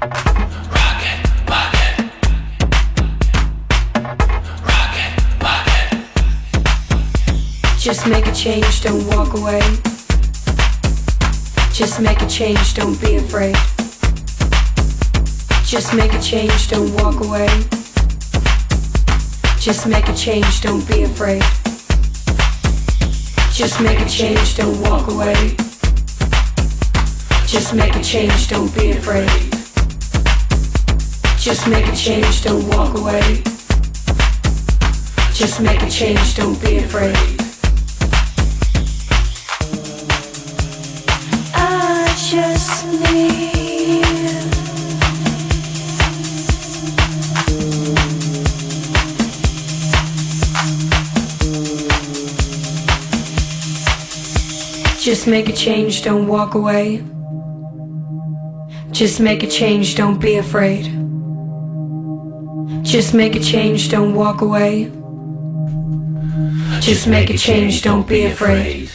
Just make a change, don't walk away. Just make a change, don't be afraid. Just make a change, don't walk away. Just make a change, don't be afraid. Just make a change, don't walk away. Just make a change, don't be afraid. Just make a change, don't walk away. Just make a change, don't be afraid. Just need Just make a change, don't walk away. Just make a change, don't be afraid. Just make a change, don't walk away. Just make a change, don't be afraid.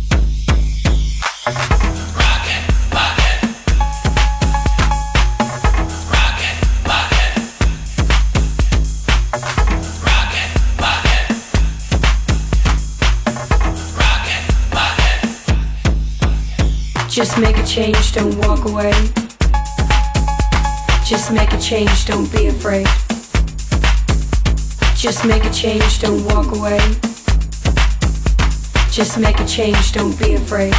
Just make a change, don't walk away. Just make a change, don't be afraid. Just make a change, don't walk away. Just make a change, don't be afraid.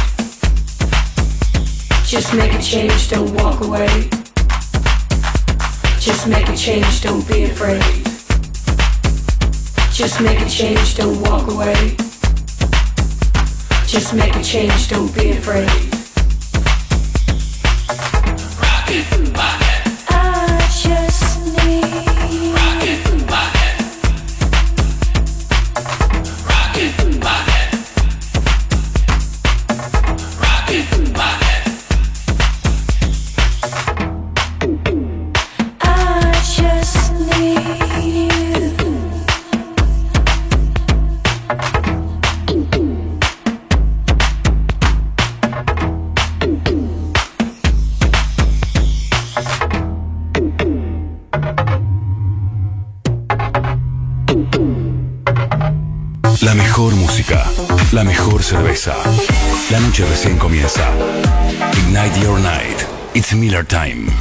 Just make a change, don't walk away. Just make a change, don't be afraid. Just make a change, don't walk away. Just make a change, don't be afraid. La mejor música, la mejor cerveza. La noche recién comienza. Ignite your night. It's Miller Time.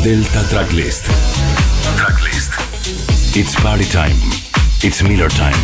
Delta Tracklist. Tracklist. It's party time. It's Miller time.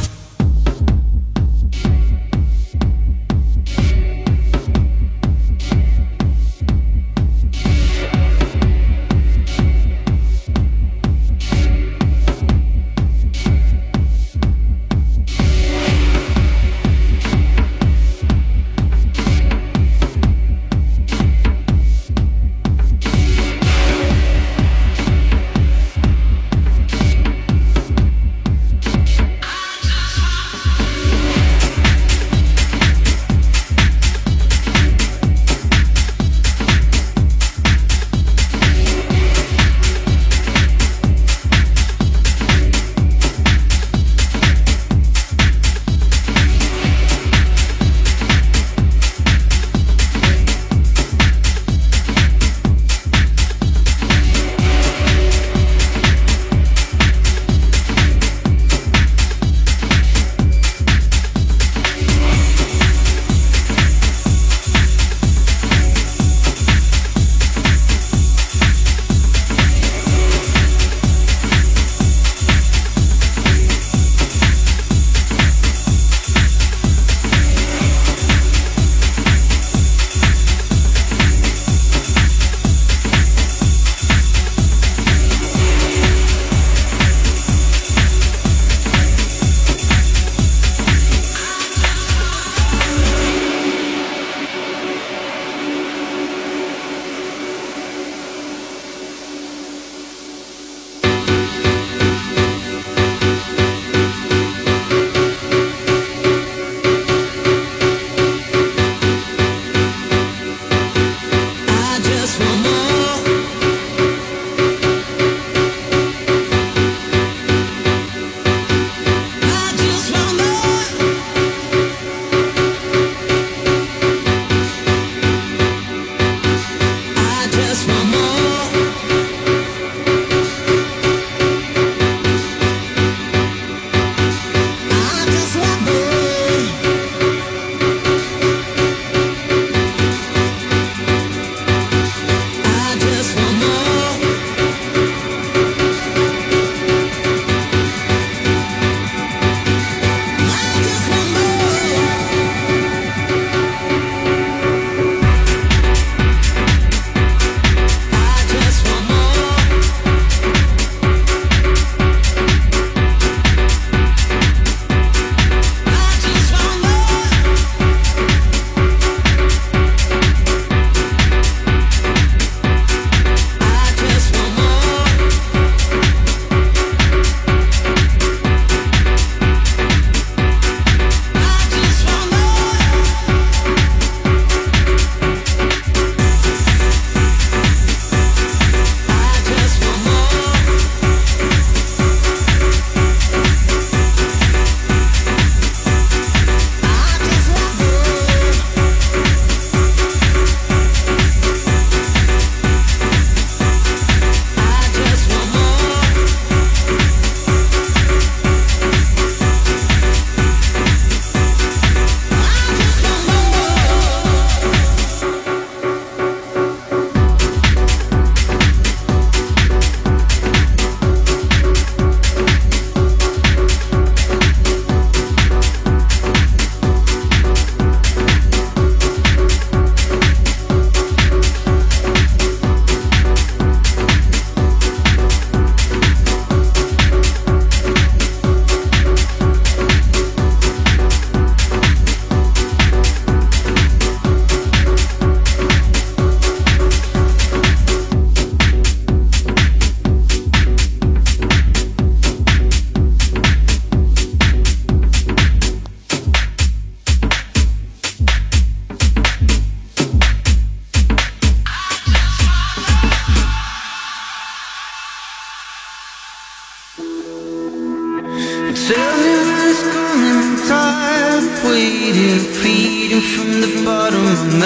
Tell me when it's coming, I'm tired of waiting, feeding from the bottom, I'm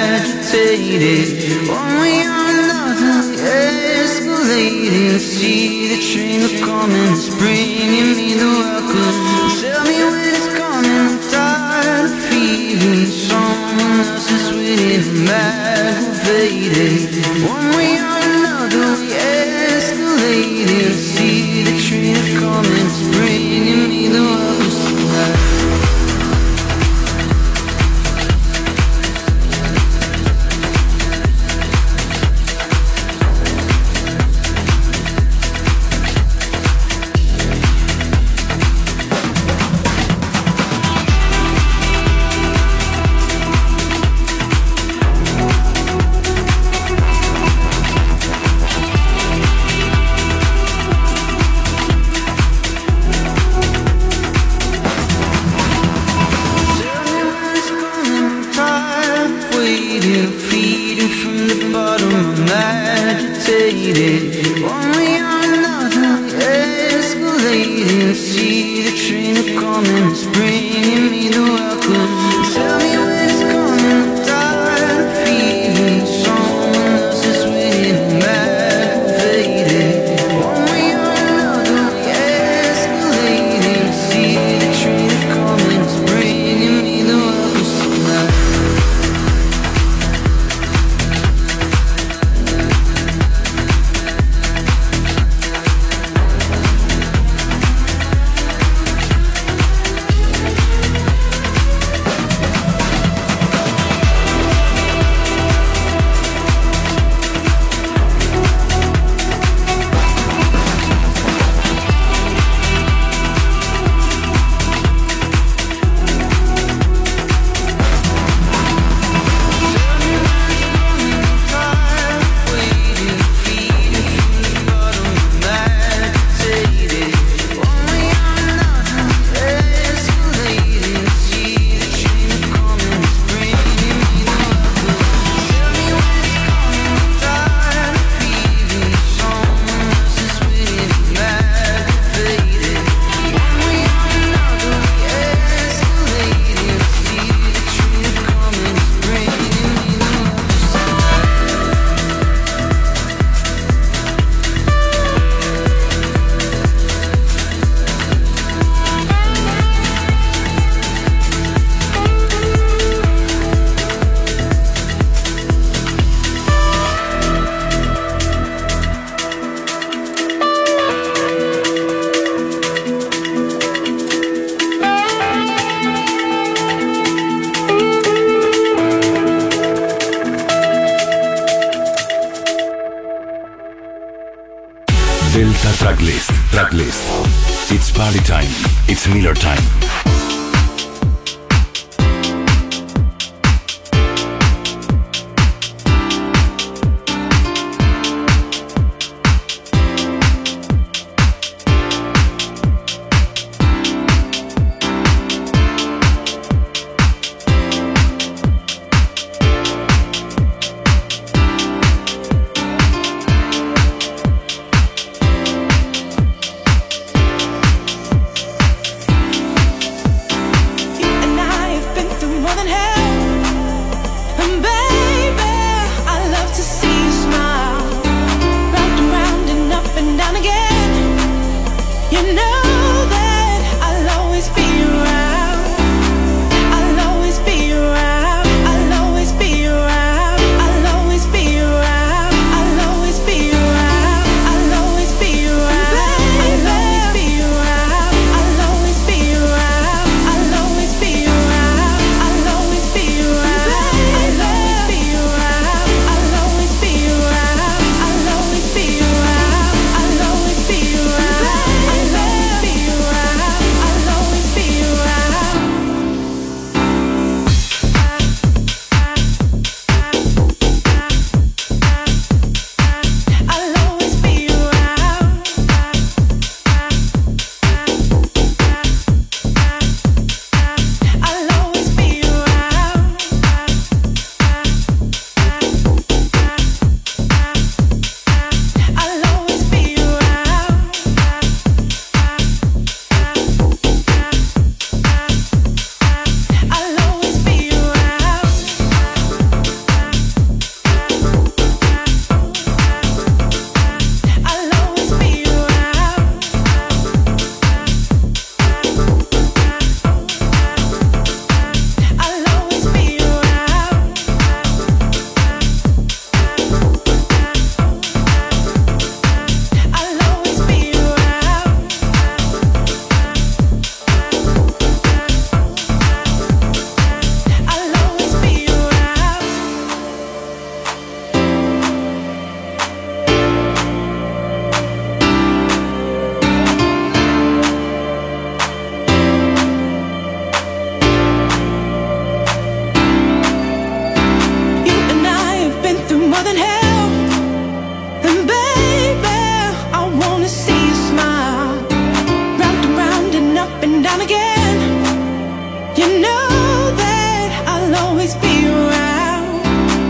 agitated. One way or another, escalating. See the train coming, it's bringing me the welcome. Tell me when it's coming, I'm tired of feeling someone else is waiting, I'm aggravated. One way or another, waiting, feeding from the bottom. I'm agitated. When we are nothing, escalating. See the train coming, it's bringing me the welcome. Tell me when it's coming. I'm tired of feeling someone else is waiting. I'm agitated. When we are nothing, escalating. See the train coming, it's bringing me the welcome tonight. Delta Tracklist. It's party time. It's Miller time. You know that I'll always be around.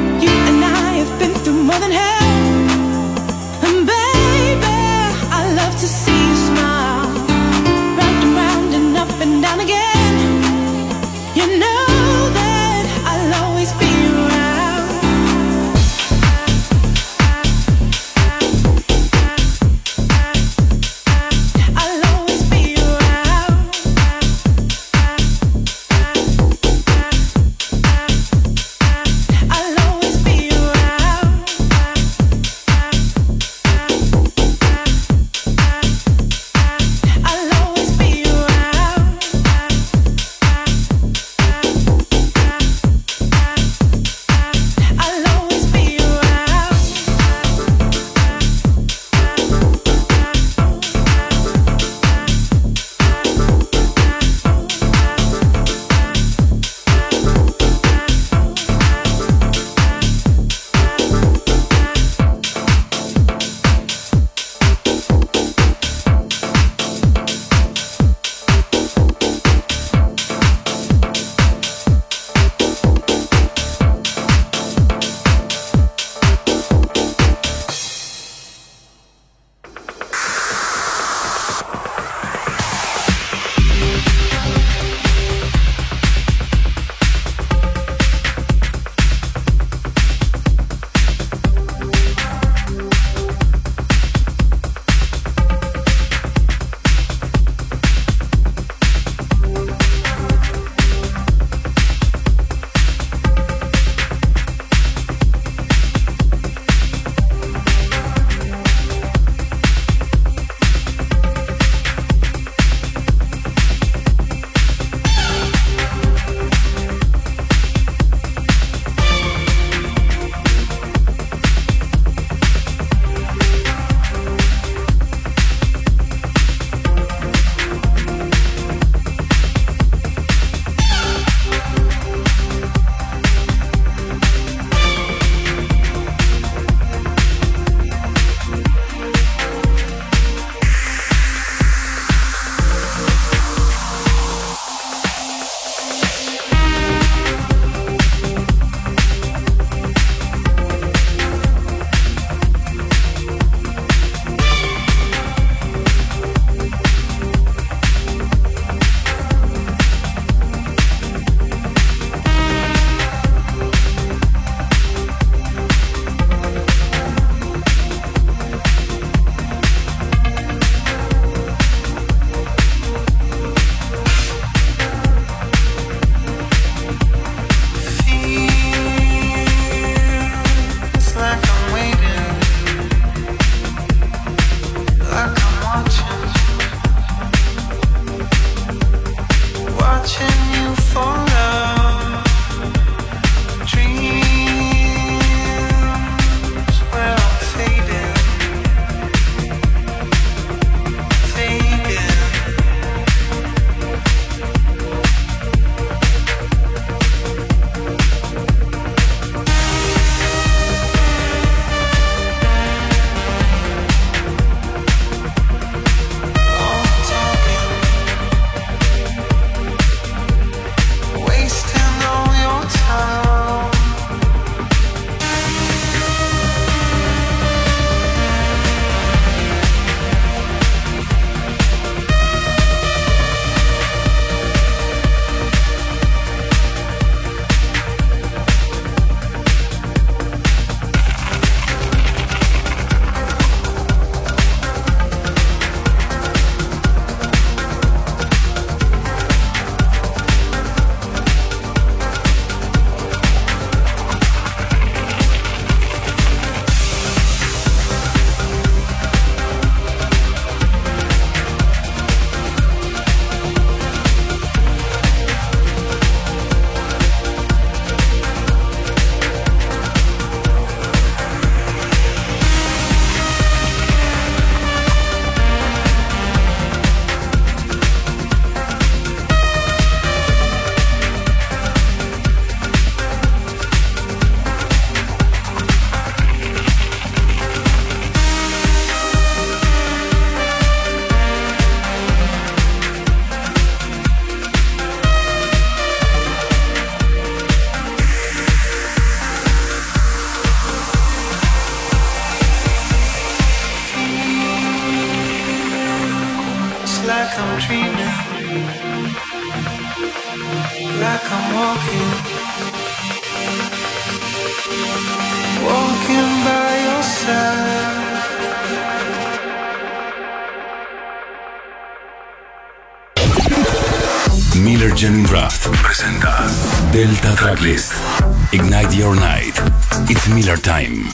Benjamin Draft presenta Delta Tracklist. Ignite Your Night. It's Miller Time.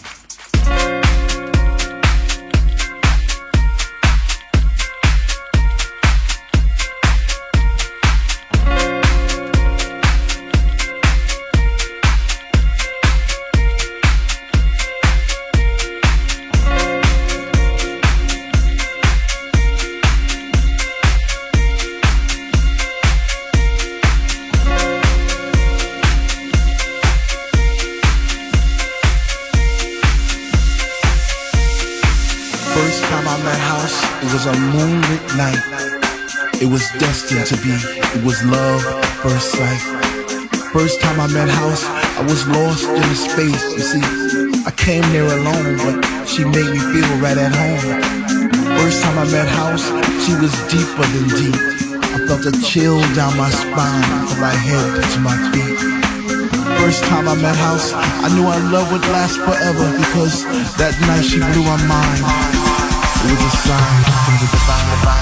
It was a moonlit night. It was destined to be. It was love at first sight. First time I met House, I was lost in the space. You see, I came there alone, but she made me feel right at home. First time I met House, she was deeper than deep. I felt a chill down my spine from my head to my feet. First time I met House, I knew our love would last forever because that night she blew my mind. It was a sign from the divine.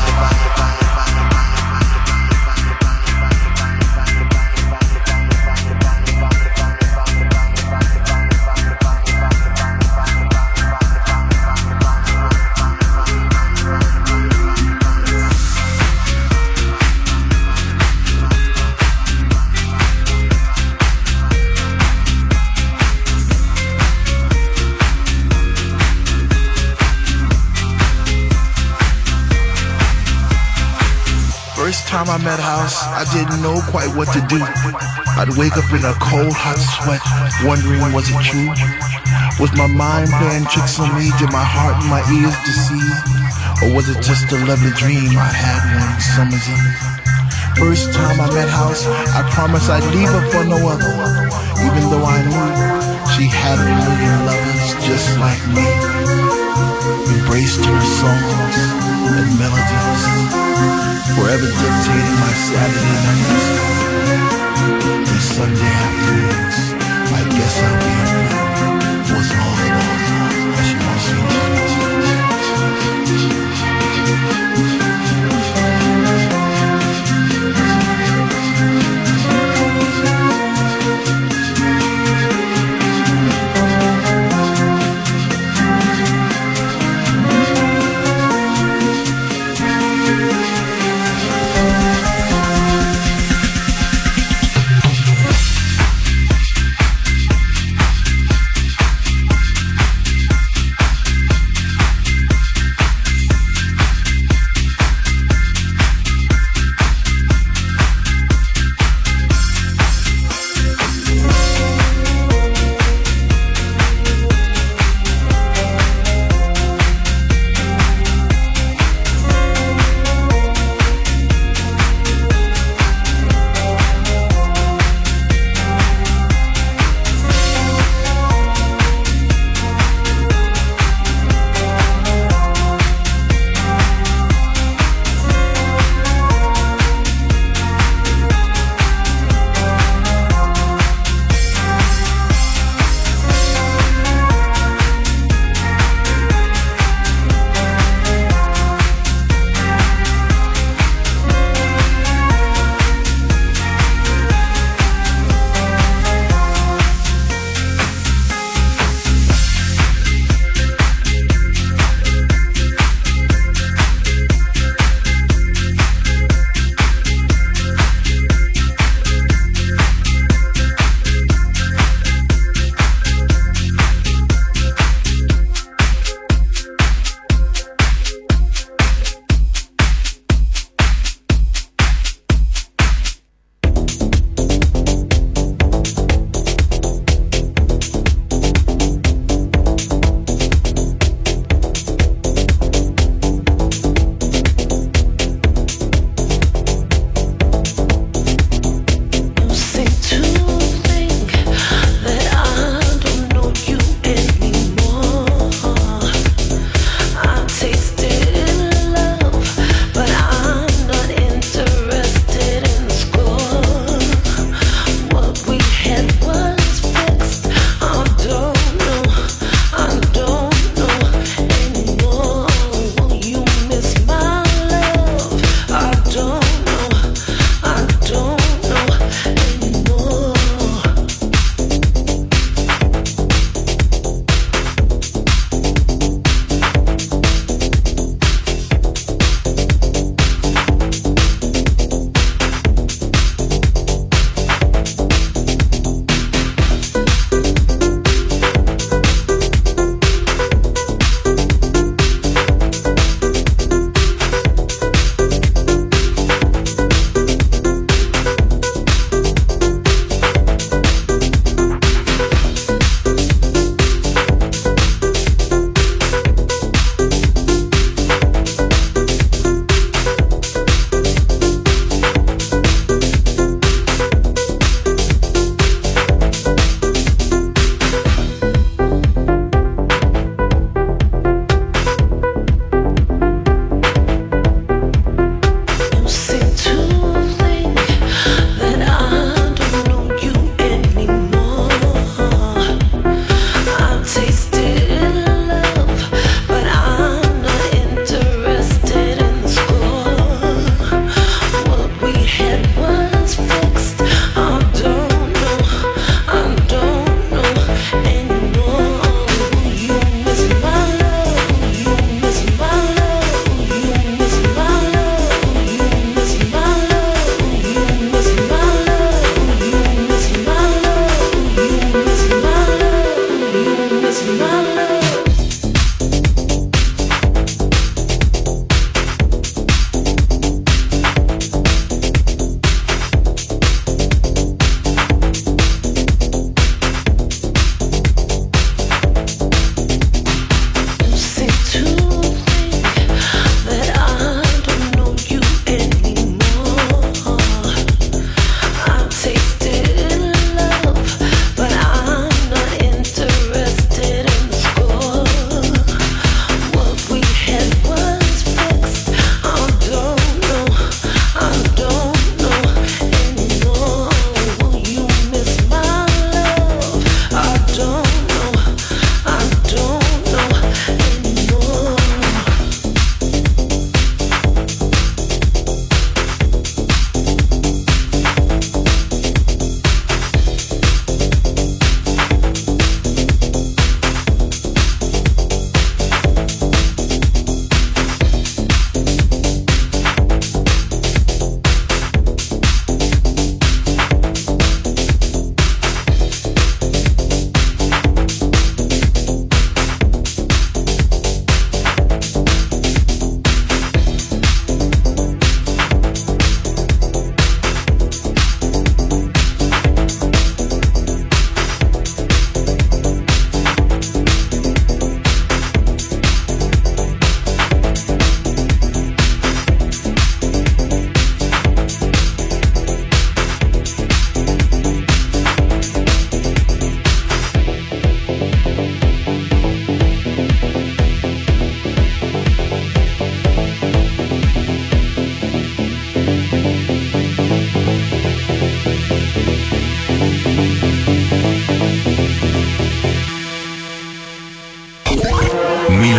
First time I met House, I didn't know quite what to do. I'd wake up in a cold, hot sweat, wondering was it true? Was my mind playing tricks on me? Did my heart and my ears deceive? Or was it just a lovely dream I had one summer's eve? First time I met House, I promised I'd leave her for no other, even though I knew she had a million lovers just like me. Embraced her songs and melodies, forever dictating my Saturday nights and Sunday afternoons. I guess I'll be a fool was all she wants me to.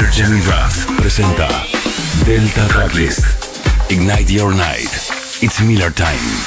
Jamie Draft presenta Delta Tracklist. Ignite Your Night. It's Miller Time.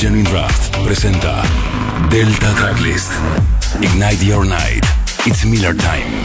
Genuine Draft presenta Delta Tracklist. Ignite Your Night. It's Miller Time.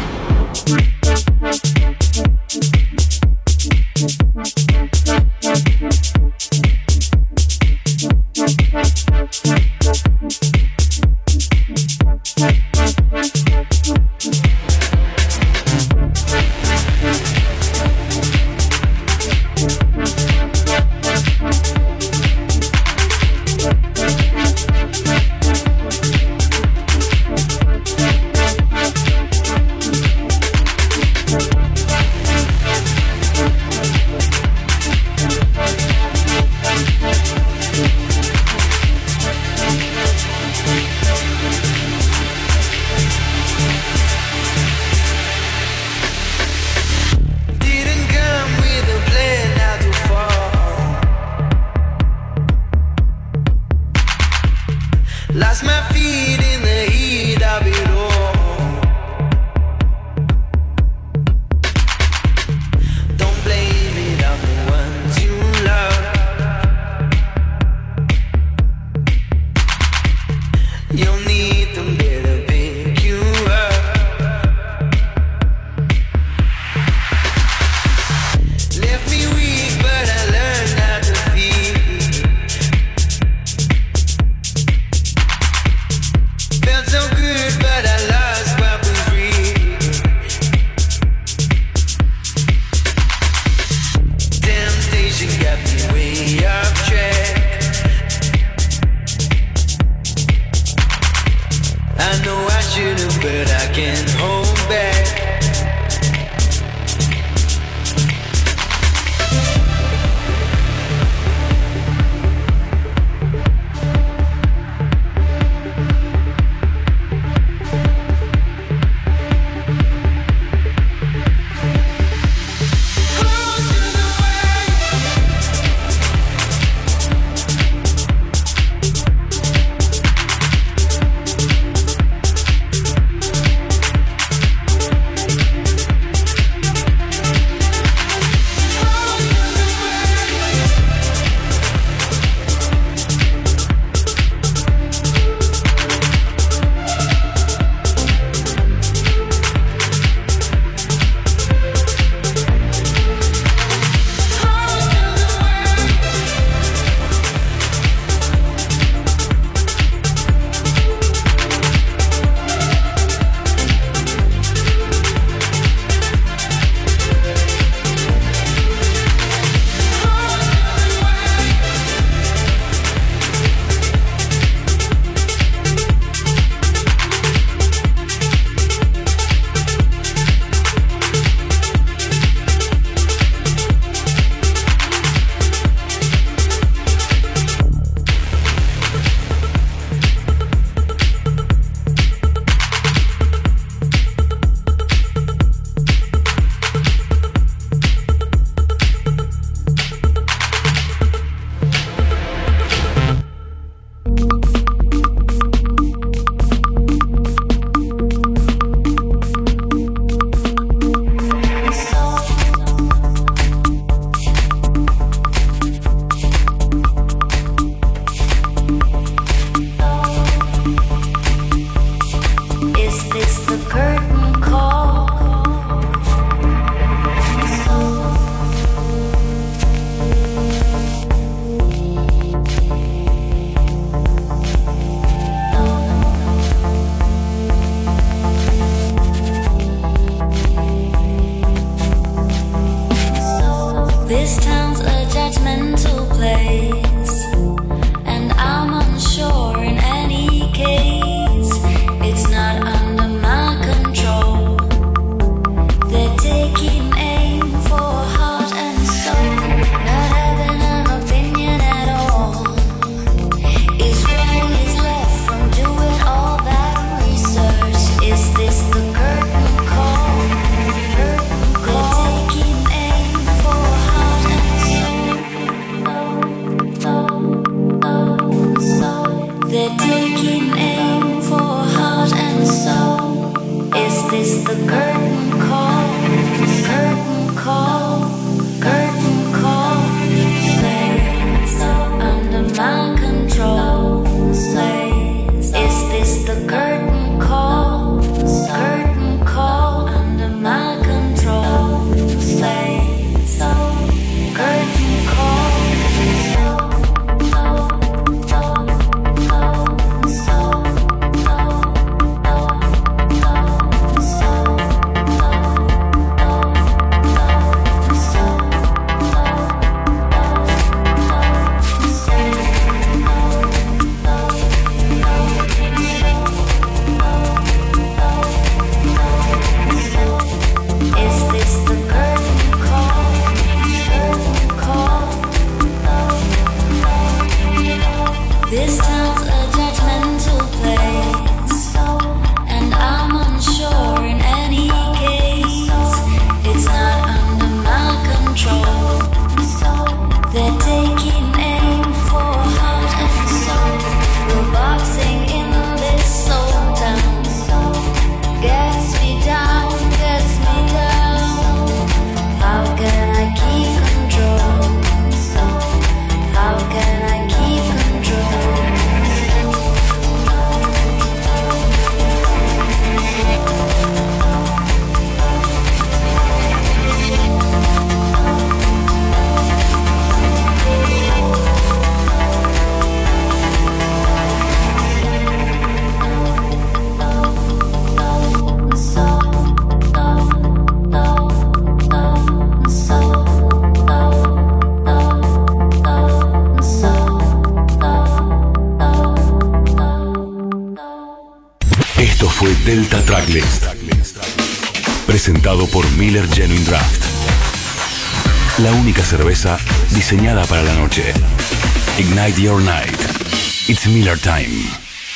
Esto fue Delta Tracklist, presentado por Miller Genuine Draft. La única cerveza diseñada para la noche. Ignite your night. It's Miller Time.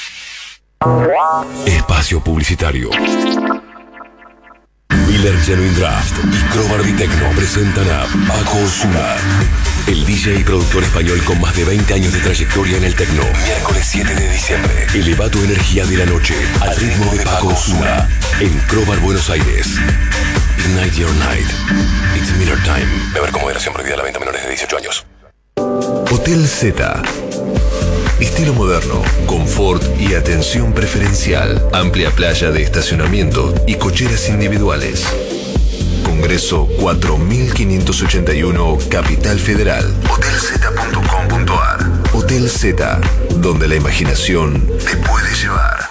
Espacio publicitario. Miller Genuine Draft y Crowbar Vitecno presentan a Paco Osuna, el DJ y productor español con más de 20 años de trayectoria en el techno. Miércoles 7 de diciembre. Eleva tu energía de la noche al ritmo de Paco Osuna en Crowbar, Buenos Aires. Ignite your night. It's Miller Time. Beber con moderación, prohibida la venta a menores de 18 años. Hotel Z. Estilo moderno, confort y atención preferencial. Amplia playa de estacionamiento y cocheras individuales. Congreso 4581, Capital Federal. Hotelz.com.ar. Hotel Z, donde la imaginación te puede llevar.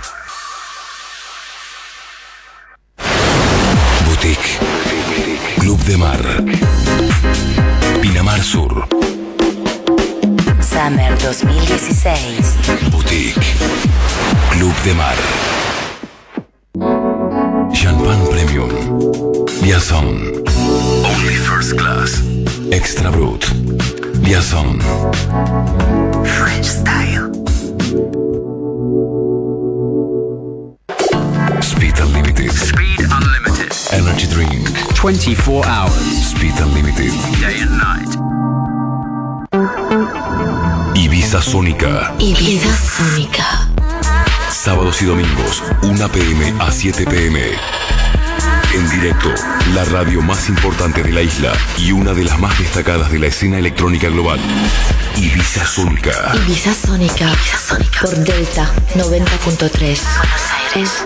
Boutique. Club de Mar. Pinamar Sur. Summer 2016. Boutique. Club de Mar. Champagne Premium. Liaison. Only First Class. Extra Brut. Liaison. French Style. Speed Unlimited. Speed Unlimited. Energy Drink. 24 hours. Speed Unlimited. Day and night. Ibiza Sónica. Ibiza Sónica. Sábados y domingos, 1 p.m. a 7 p.m. En directo, la radio más importante de la isla y una de las más destacadas de la escena electrónica global. Ibiza Sónica. Ibiza Sónica. Ibiza Sónica. Por Delta 90.3. Buenos Aires.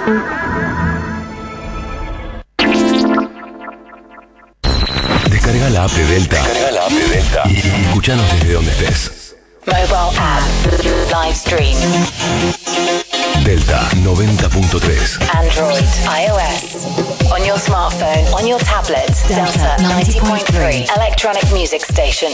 Descarga la app de Delta. Y escuchanos desde donde estés. Mobile app. Live stream. Delta 90.3. Android. iOS. On your smartphone. On your tablet. Delta 90.3. Electronic music station.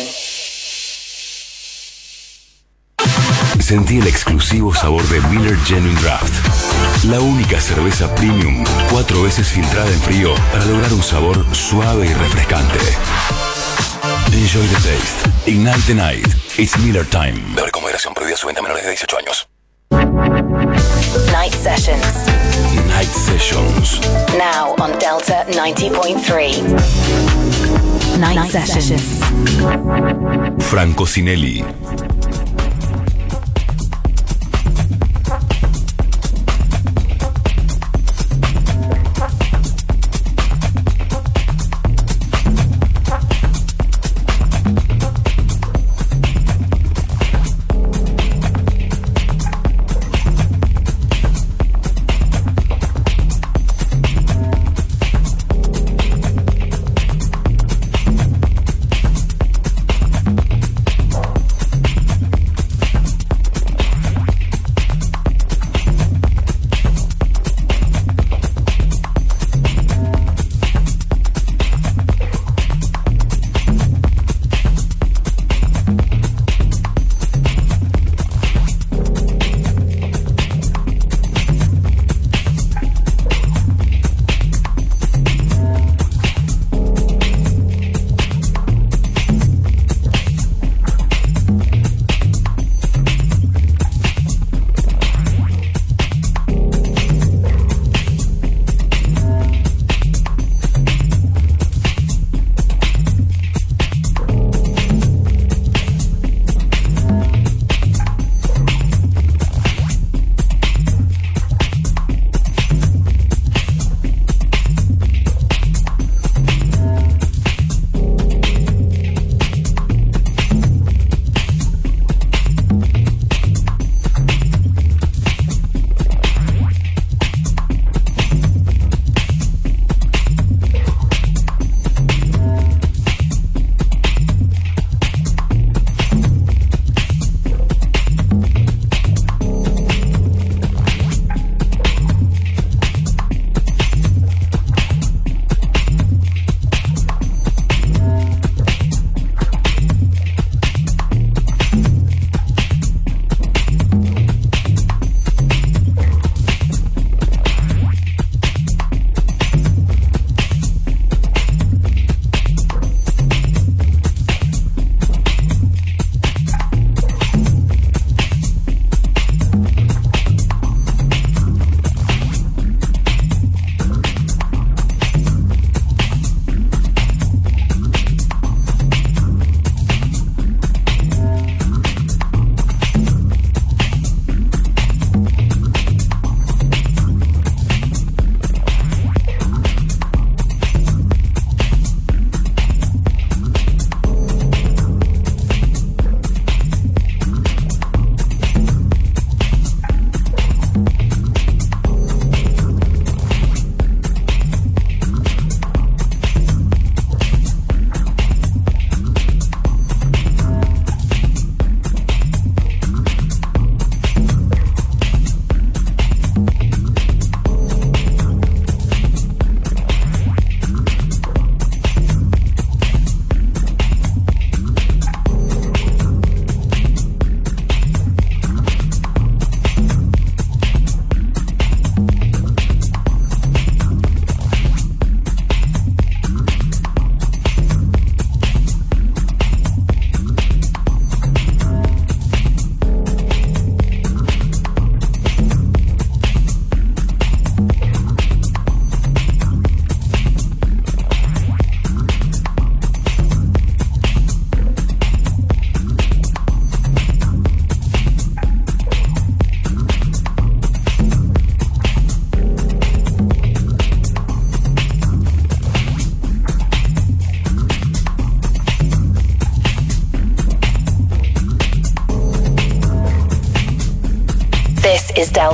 Sentí el exclusivo sabor de Miller Genuine Draft. La única cerveza premium 4 veces filtrada en frío para lograr un sabor suave y refrescante. Enjoy the taste. Ignite the night. It's Miller Time. Beber con moderación, prohibida su venta a menores de 18 años. Night Sessions. Night Sessions. Now on Delta 90.3. Night Sessions. Franco Sinelli.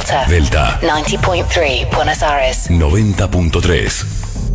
Delta. 90.3 Buenos Aires. 90.3.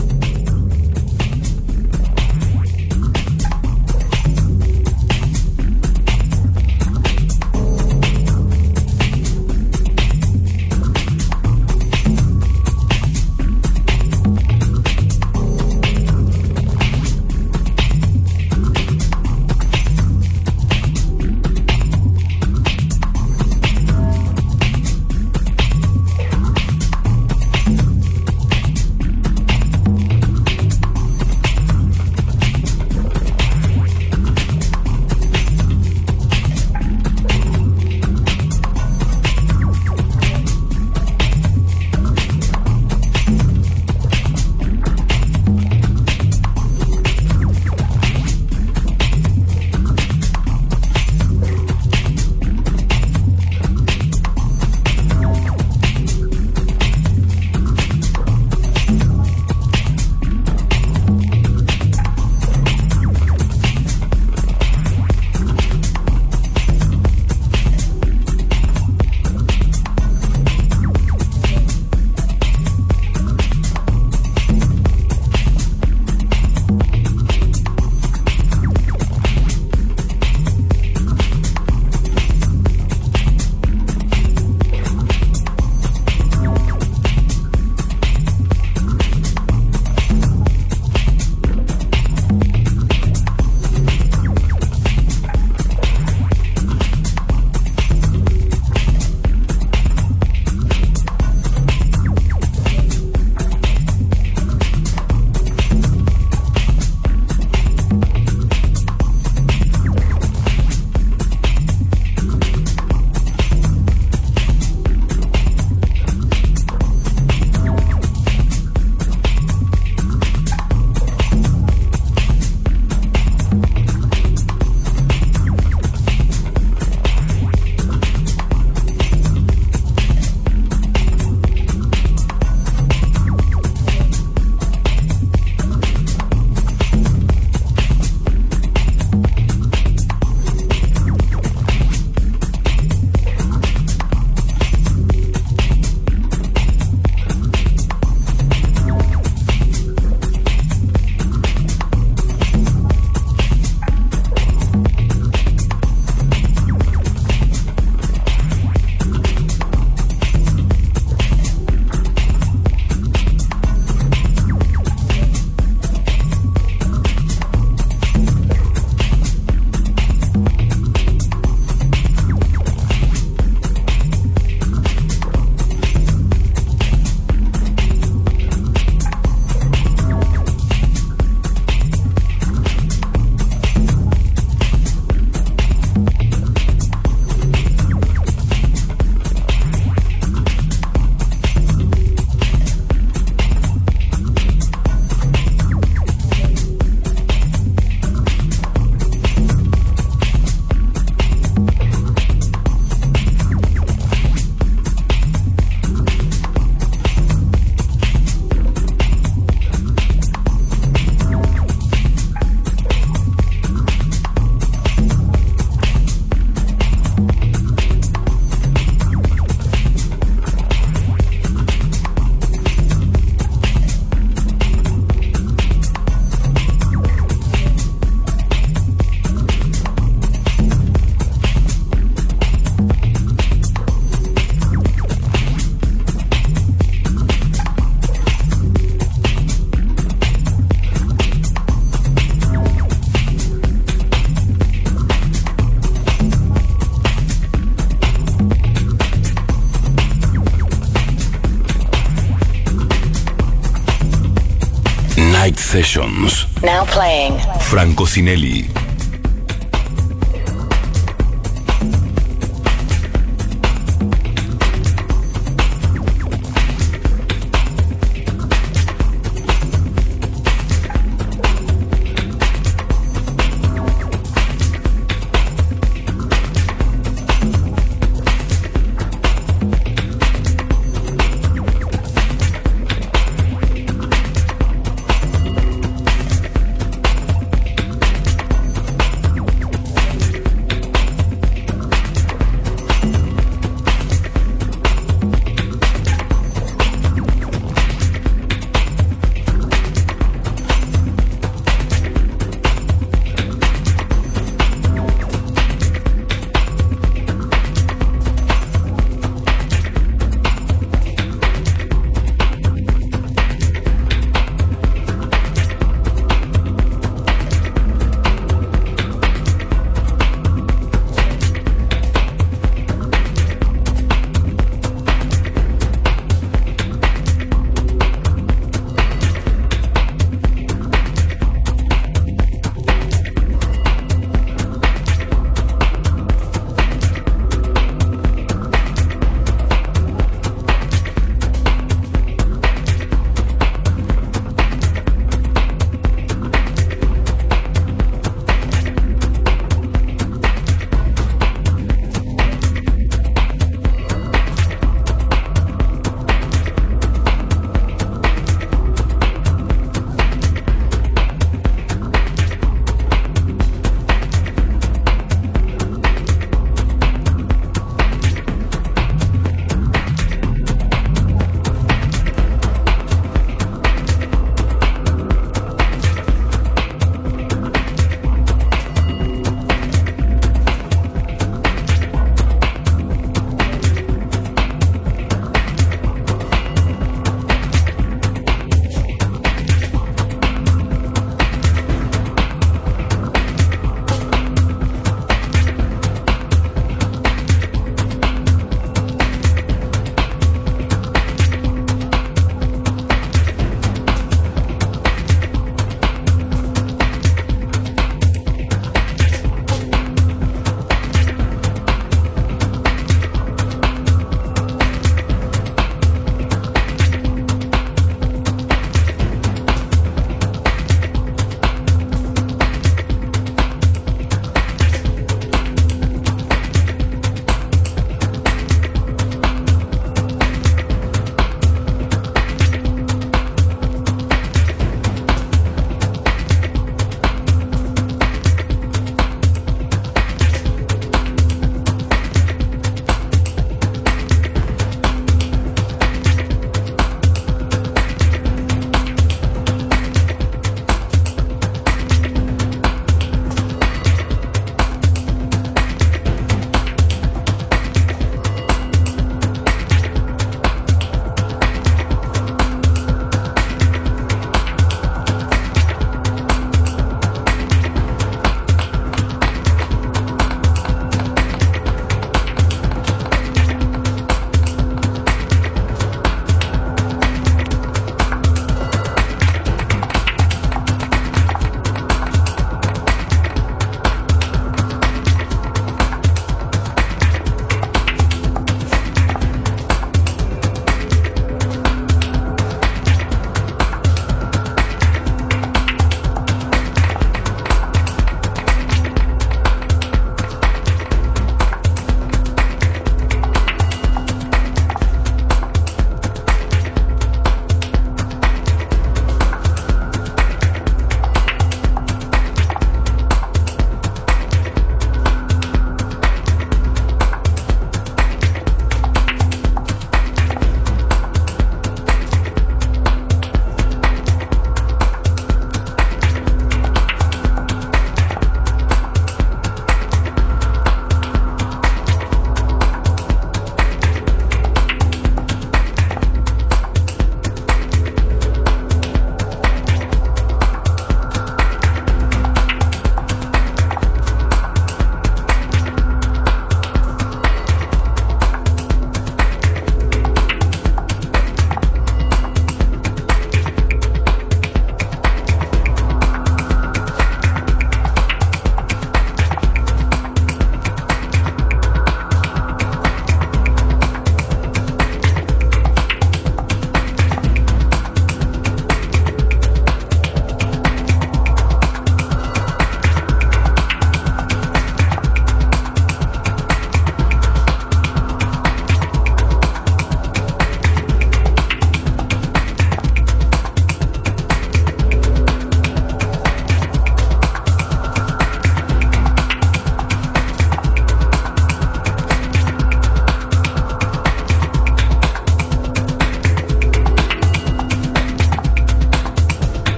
Night Sessions. Now playing. Franco Sinelli.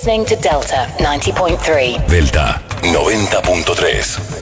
listening to Delta 90.3. Delta 90.3.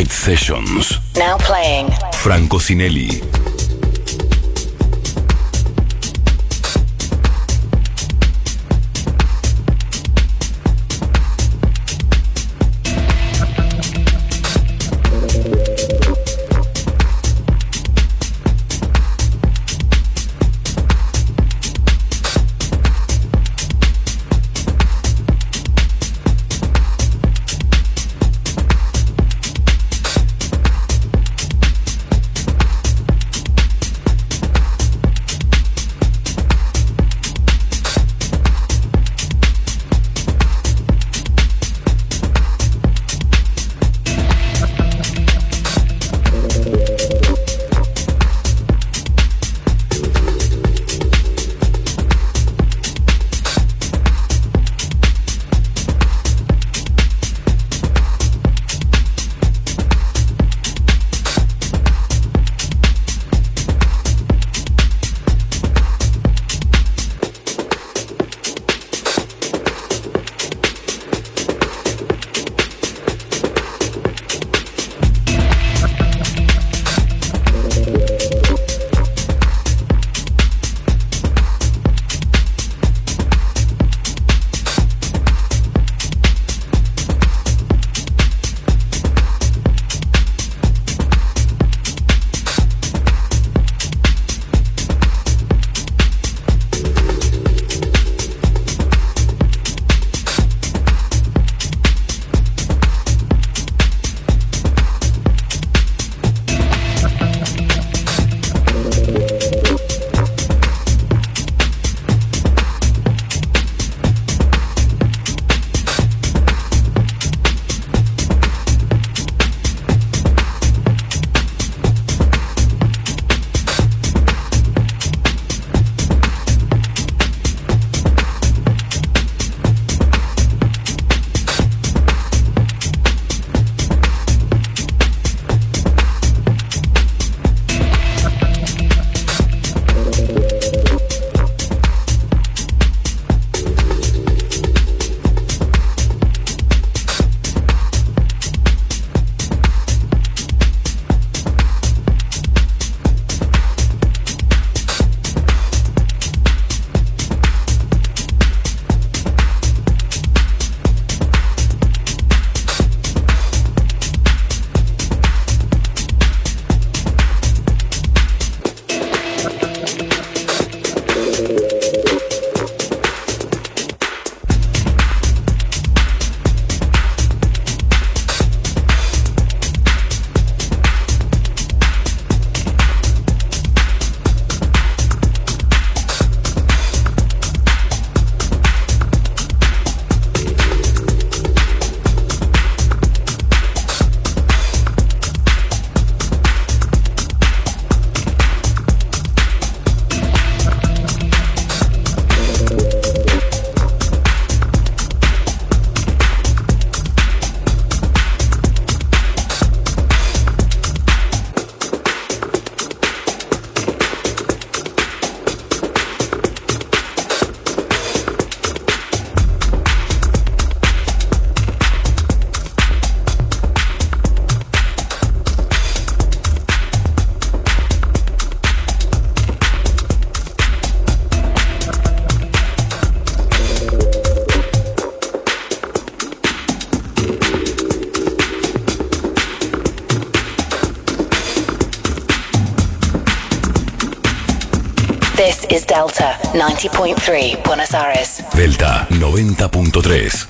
Night Sessions. Now playing. Franco Sinelli. This is Delta 90.3 Buenos Aires. Delta 90.3.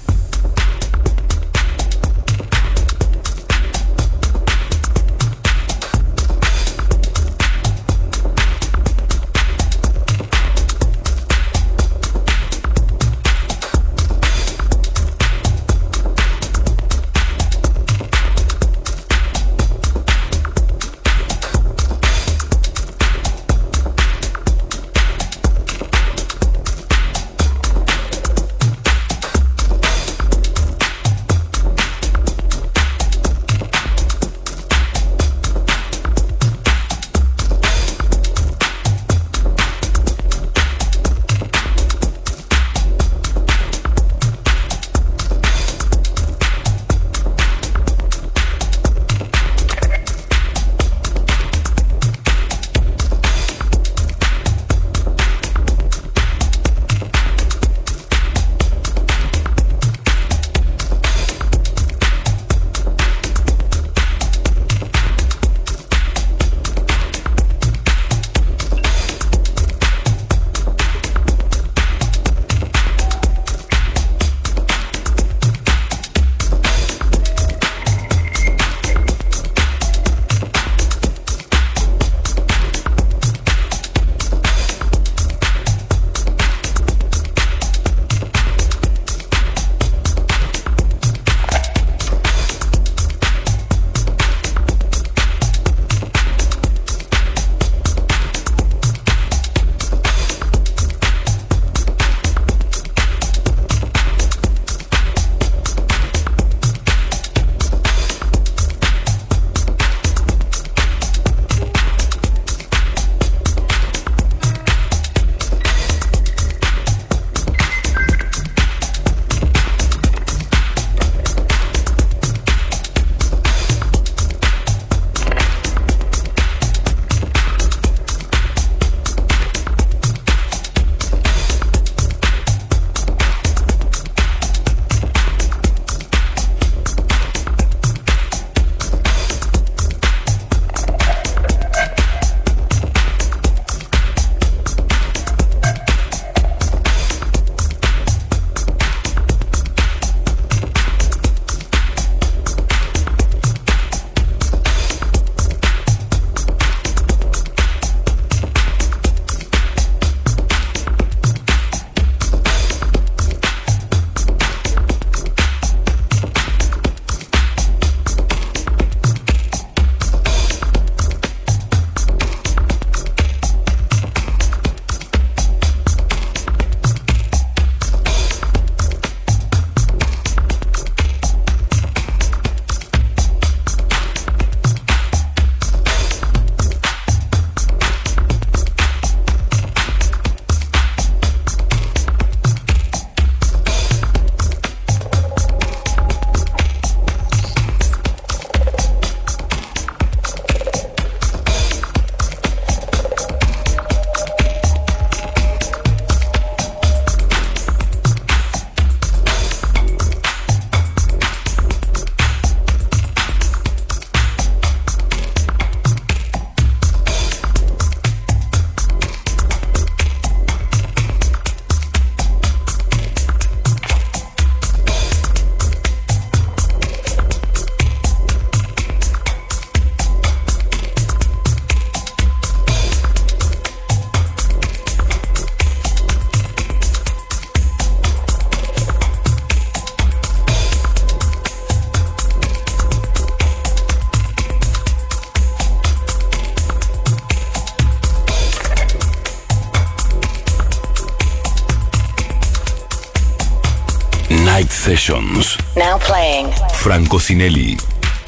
Night Sessions. Now playing. Franco Sinelli.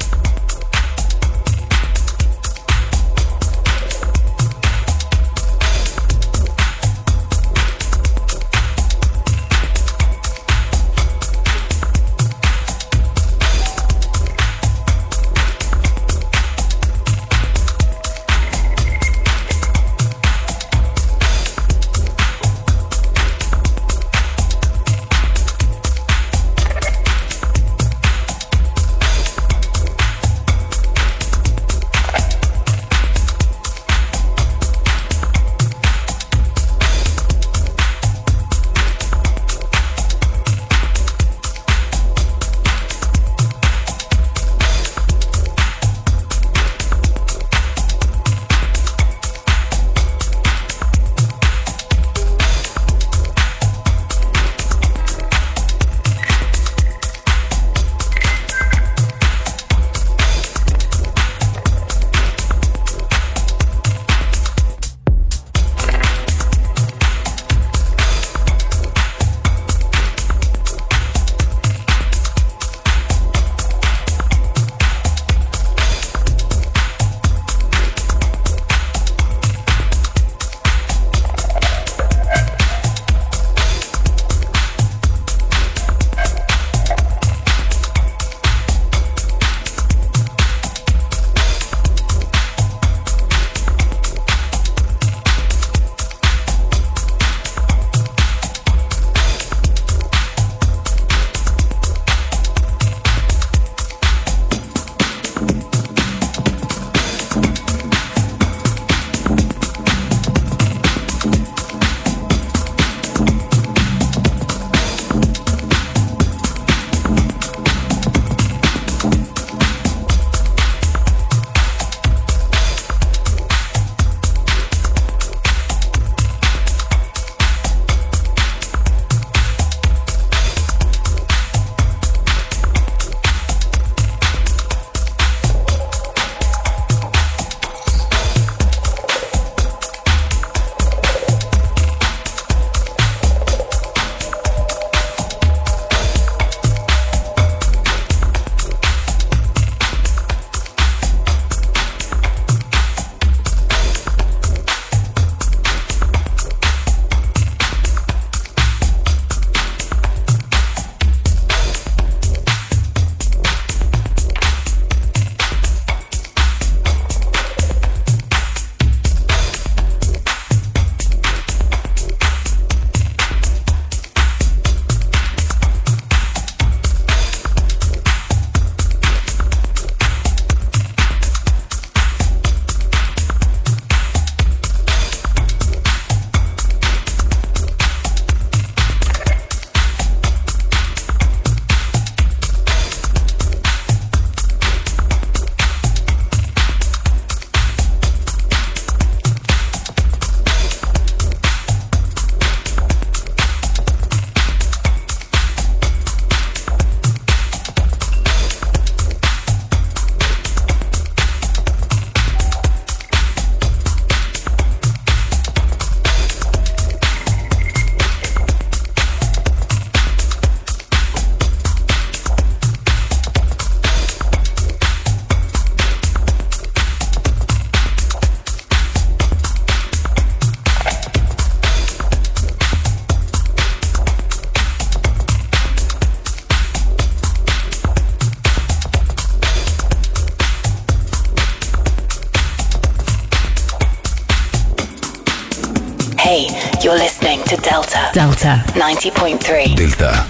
Hey, you're listening to Delta. Delta 90.3. Delta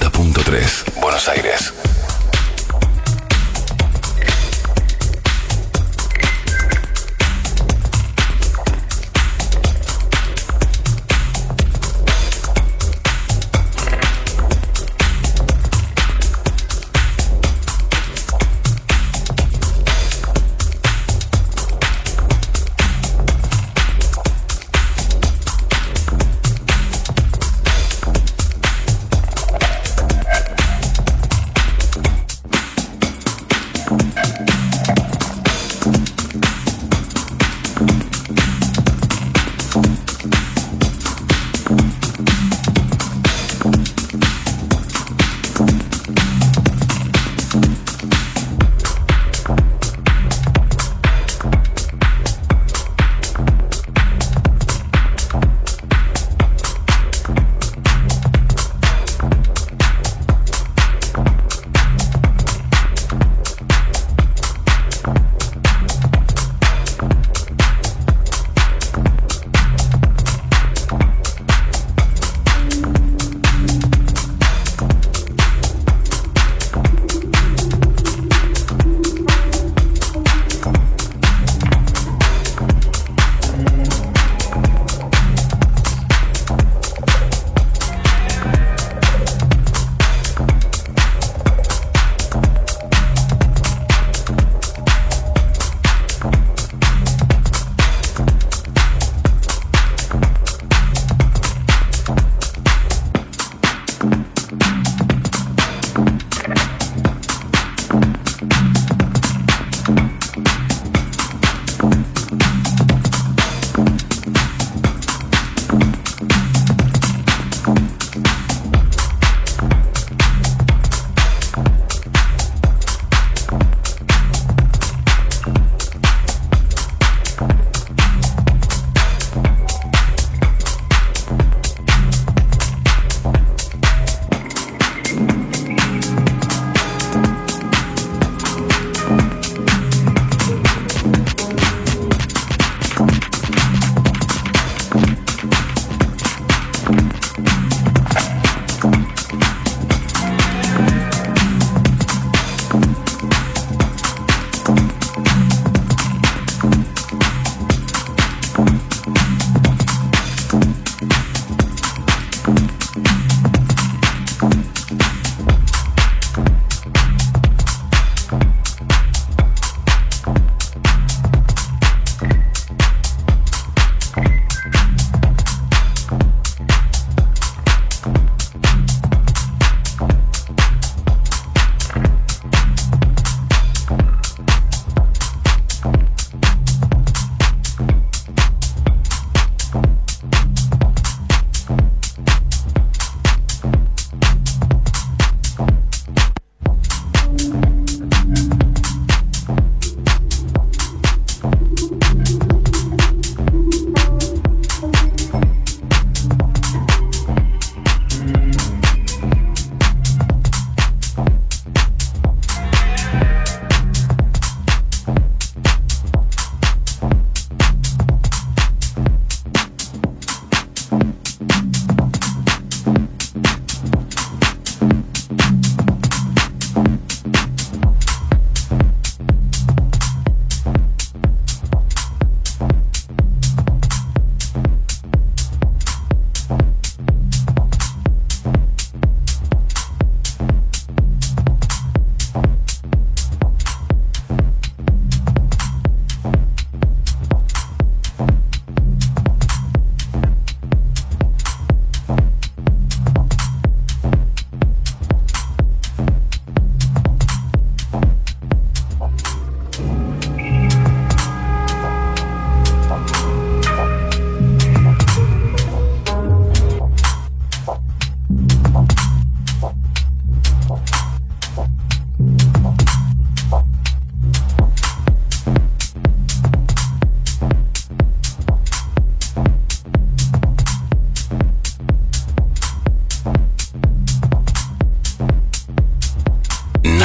90.3. Buenos Aires.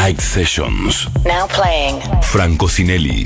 Night Sessions. Now playing. Franco Sinelli.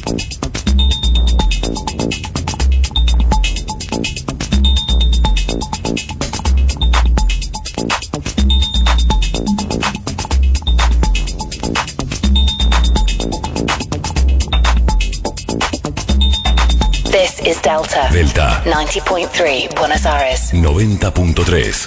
Delta. Delta. 90.3 Buenos Aires. 90.3.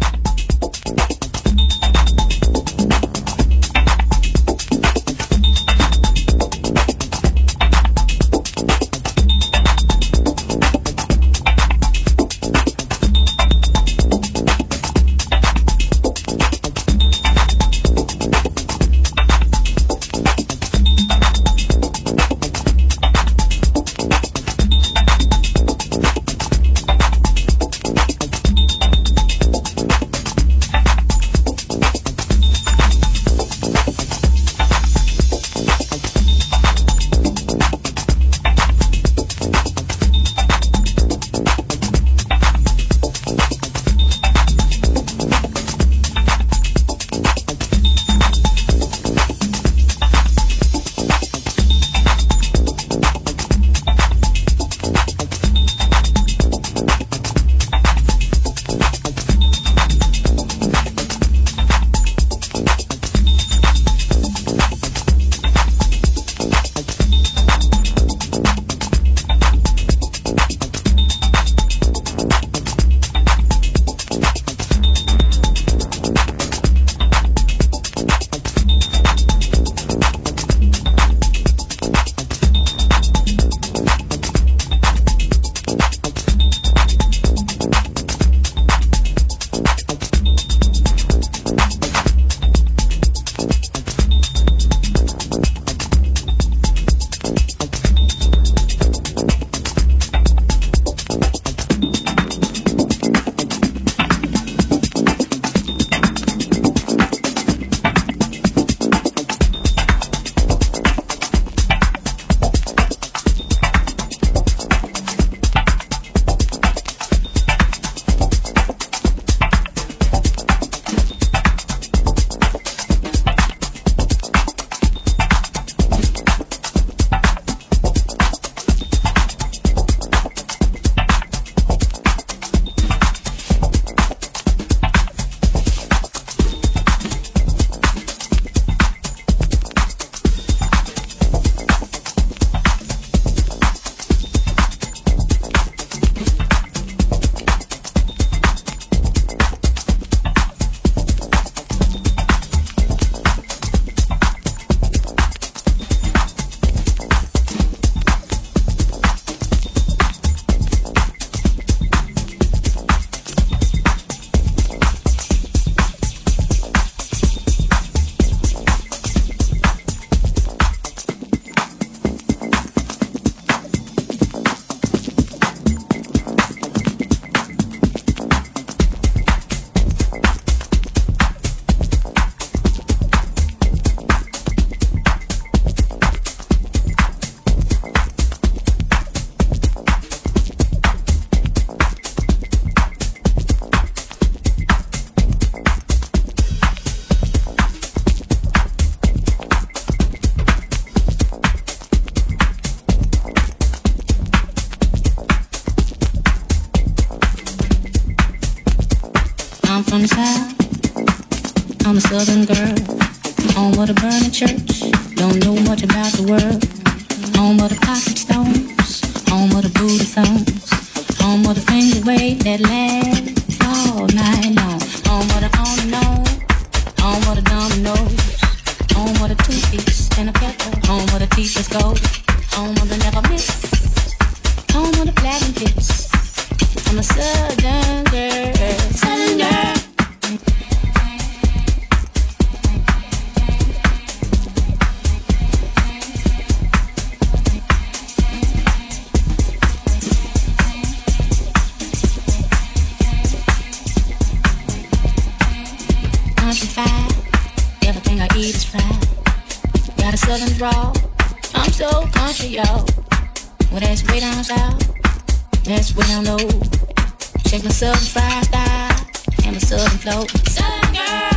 from the south. I'm a southern girl. Home of the burning church. Don't know much about the world. Home of the pocket stones. Home of the booty thongs. Home of the finger wave that lasts all night long. Home of the on and on. Home of the dominoes. Home of the two-piece and a pepper. Home of the teacher's gold. Home of the never miss. Home of the platinum hits. I'm a southern girl. Southern girl. Everything I eat is fried. Got a southern drawl. I'm so country, y'all. Well, that's way down south. That's way down low. Check my southern fried style and my southern flow. Southern girl.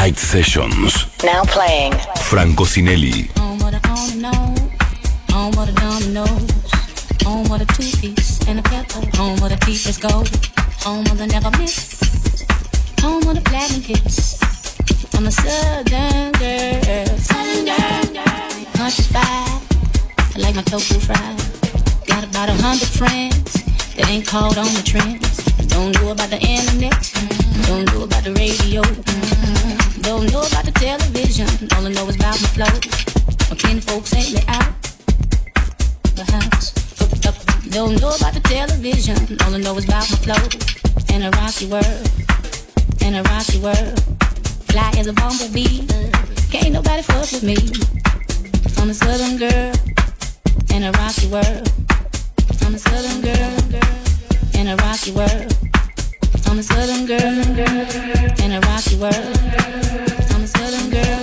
Night Sessions. Now playing. Franco Sinelli. On what I only know, on what the dominoes, on what a two-piece and a kettle, on what the teachers go, on what they never miss, on what the platinum hits. I'm a southern girl, countrified. I like my tofu fried. Got about 100 friends that ain't caught on the trends. Don't know about the internet, don't know about the radio, don't know about the television. All I know is about my flow. My kin folks ain't let out the house. Don't know about the television. All I know is about my flow. In a rocky world, in a rocky world, fly as a bumblebee. Can't nobody fuck with me. I'm a southern girl in a rocky world. I'm a southern girl in a rocky world. I'm a southern girl in a rocky world. I'm a southern girl.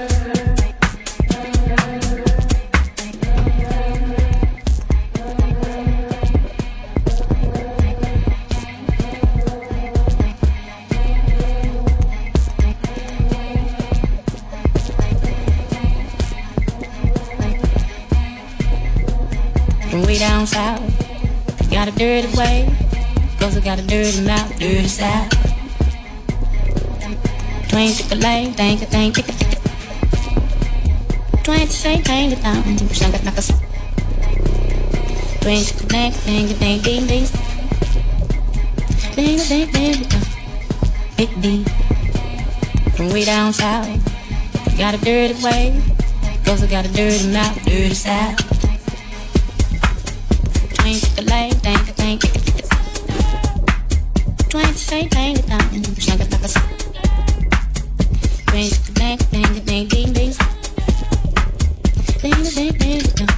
From way down south, got a dirty way, 'cause I got a dirty mouth, dirty style. Twang tick a lane, thank it, thank it. Twang to say, thank it down, shang it like a twang tick a lane, thank it, thank it, ding, ding, ding, ding, big D. From way down south, got a dirty way, 'cause I got a dirty mouth, dirty style. Twang tick a lane, thank it, thank it. Twang to say, thank it down, shang it like a twang tick a lane, thank it, ding, ding, ding. Ding, ding, ding, ding.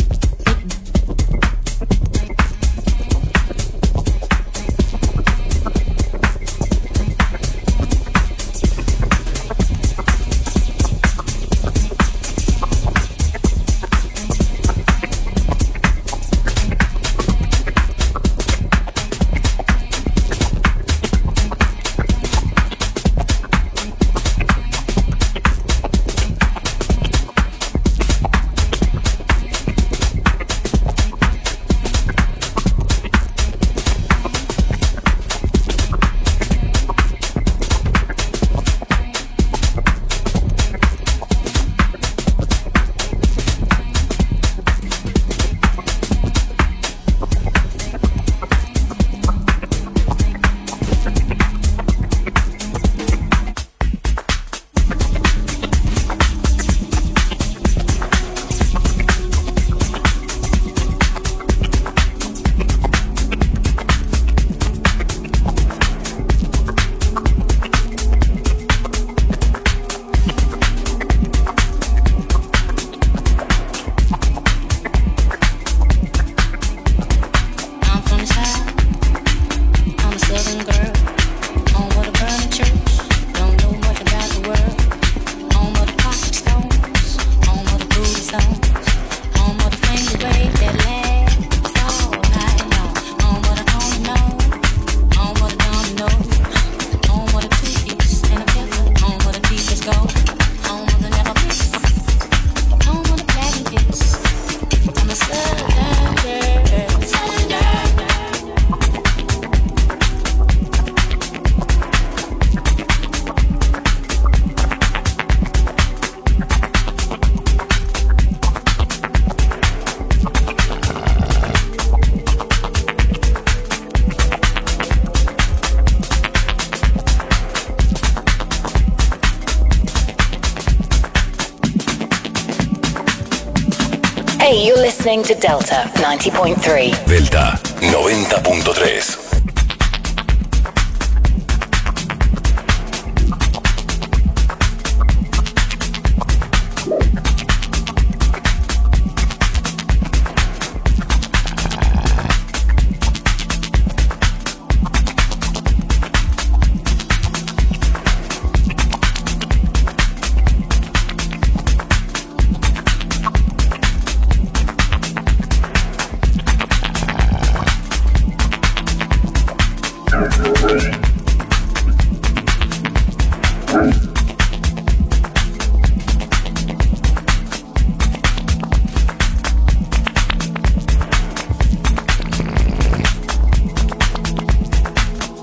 Hey, you're listening to Delta 90.3. Delta 90.3.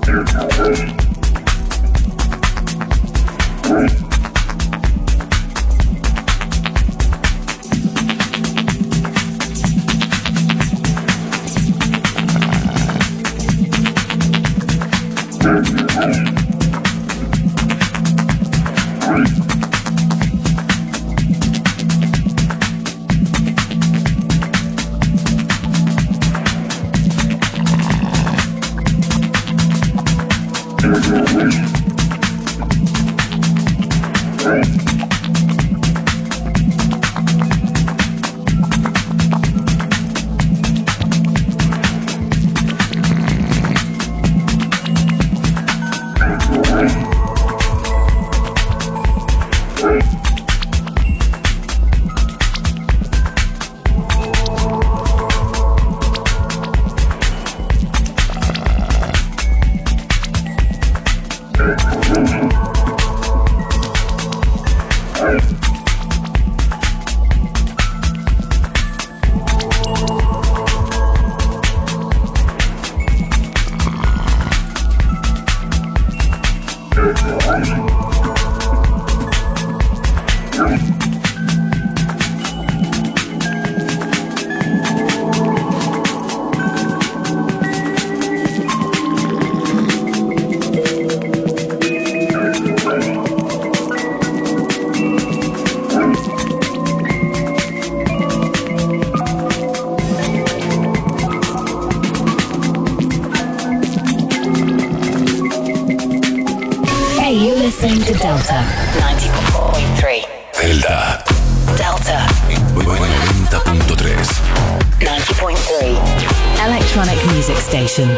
listening to Delta 90.3. Delta. Delta 90.3. 90.3. Electronic Music Station.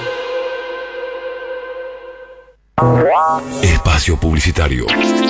Espacio publicitario.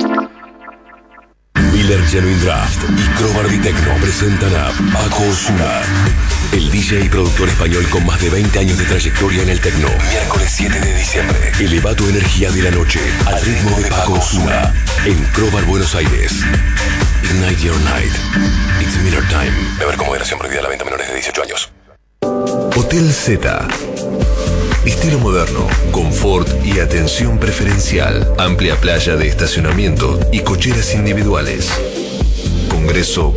Miller Genuine Draft y Crowbar Vitecno presentan a Paco Osuna, el DJ y productor español con más de 20 años de trayectoria en el techno. Miércoles 7 de diciembre. Eleva tu energía de la noche al ritmo de Paco Osuna en Crowbar, Buenos Aires. Ignite your night. It's Miller Time. Beber con moderación, prohibida la venta a menores de 18 años. Hotel Z. Estilo moderno, confort y atención preferencial. Amplia playa de estacionamiento y cocheras individuales. Congreso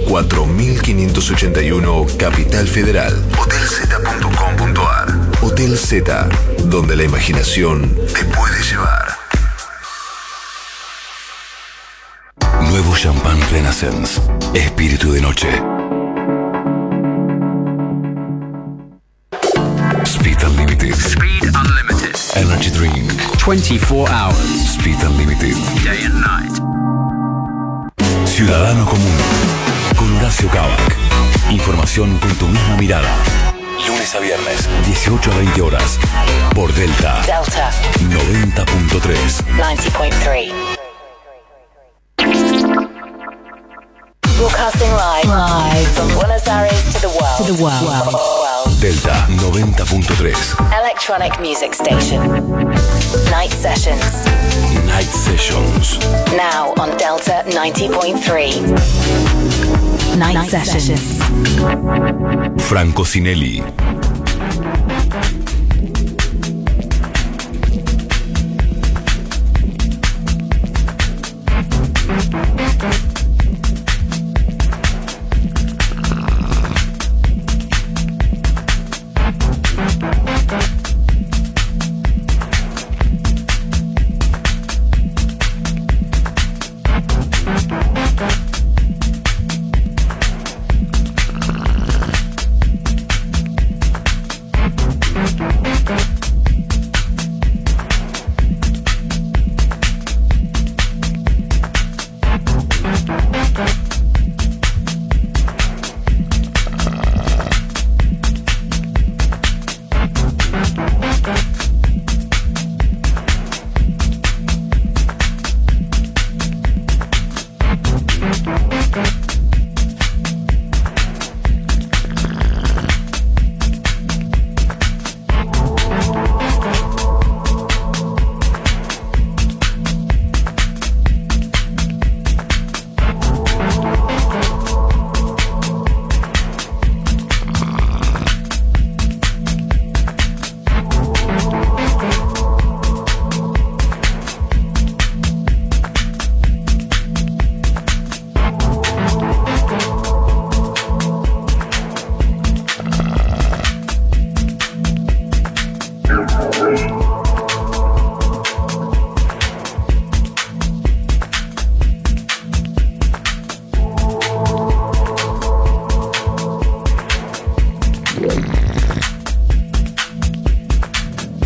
4581, Capital Federal. Hotelz.com.ar. Hotel Z, donde la imaginación te puede llevar. Nuevo Champagne Renaissance. Espíritu de noche. Speed Unlimited. Speed Unlimited. Energy Drink. 24 hours. Speed Unlimited. Day and night. Ciudadano Común. Con Horacio Kavak. Información con tu misma mirada. Lunes a viernes, 18 a 20 horas. Por Delta. Delta 90.3. 90.3. Broadcasting live from Buenos Aires to the world. Delta 90.3. Electronic Music Station. Night Sessions. Night Sessions. Now on Delta 90.3. Night Sessions. Franco Sinelli.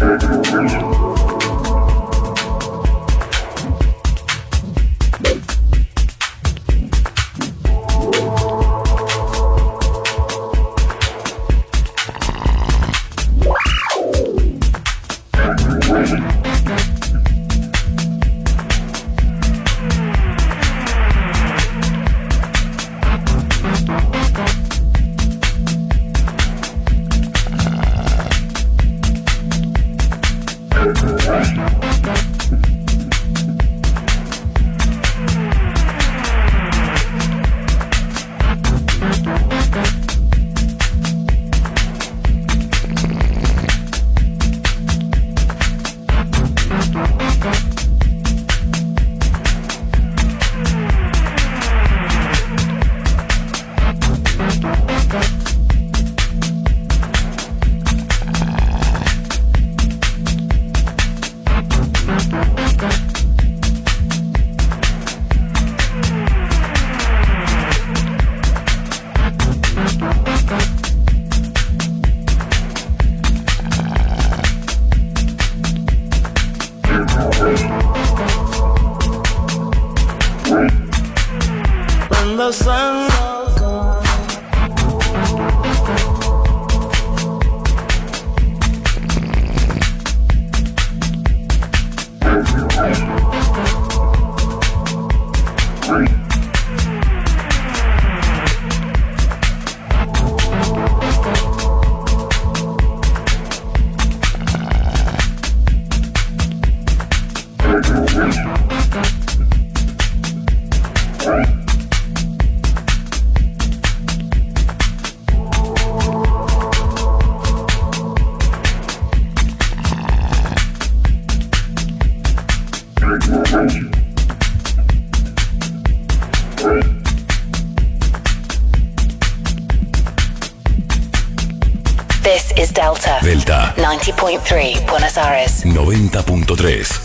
This is Delta. Delta. 90.3 Buenos Aires. 90.3.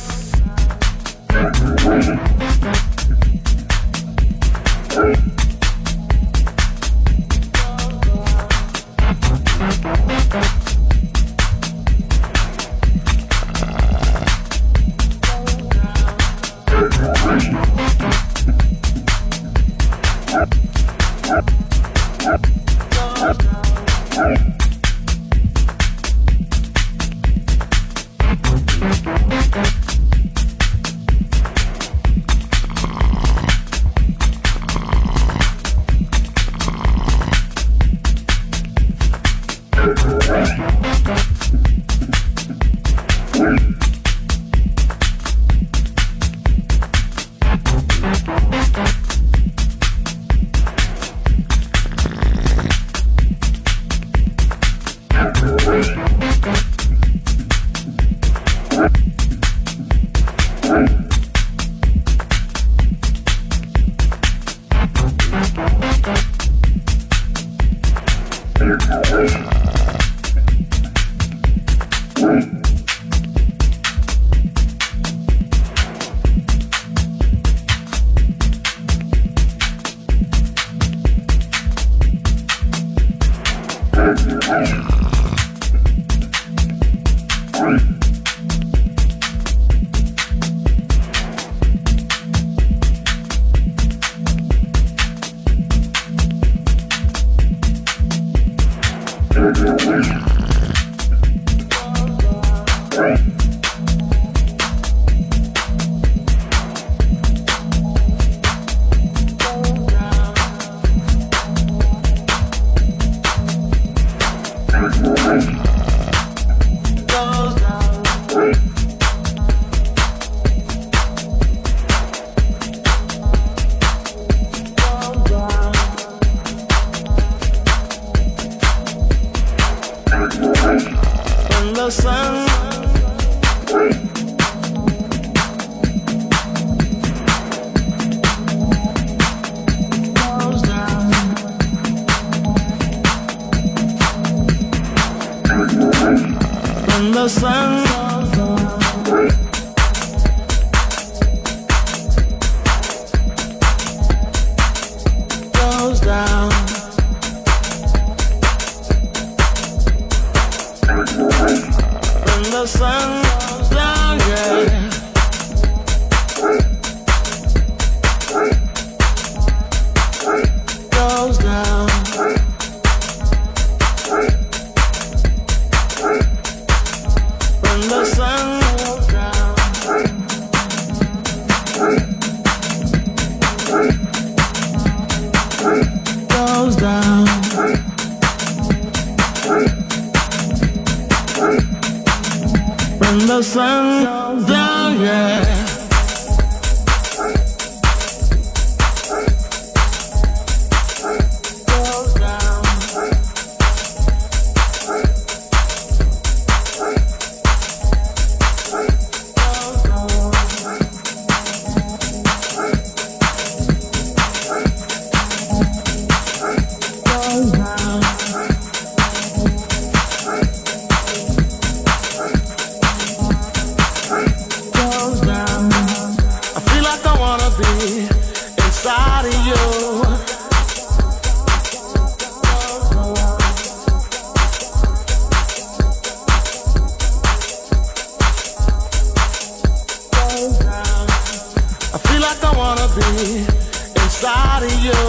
the sun goes down, yeah. Goes down. When the sun goes down. Goes down. When the sun goes down, yeah. Goes down. Inside of you, I feel like I wanna be inside of you.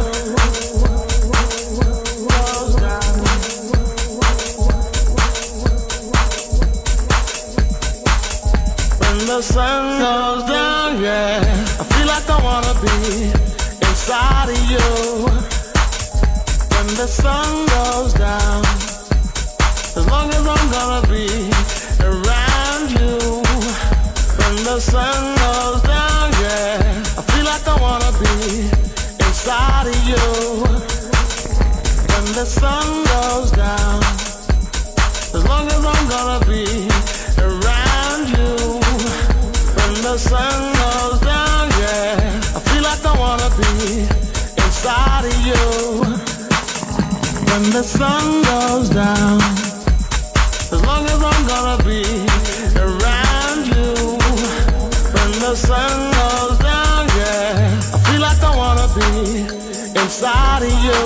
When the sun goes down, yeah, I feel like I wanna be inside of you. When the sun goes down, as long as I'm gonna be around you. When the sun goes down, yeah, I feel like I wanna be inside of you. When the sun goes down, as long as I'm gonna be around you. When the sun goes down, yeah, I feel like I wanna be inside of you. When the sun goes down, as long as I'm gonna be around you. When the sun goes down, yeah, I feel like I wanna be inside of you.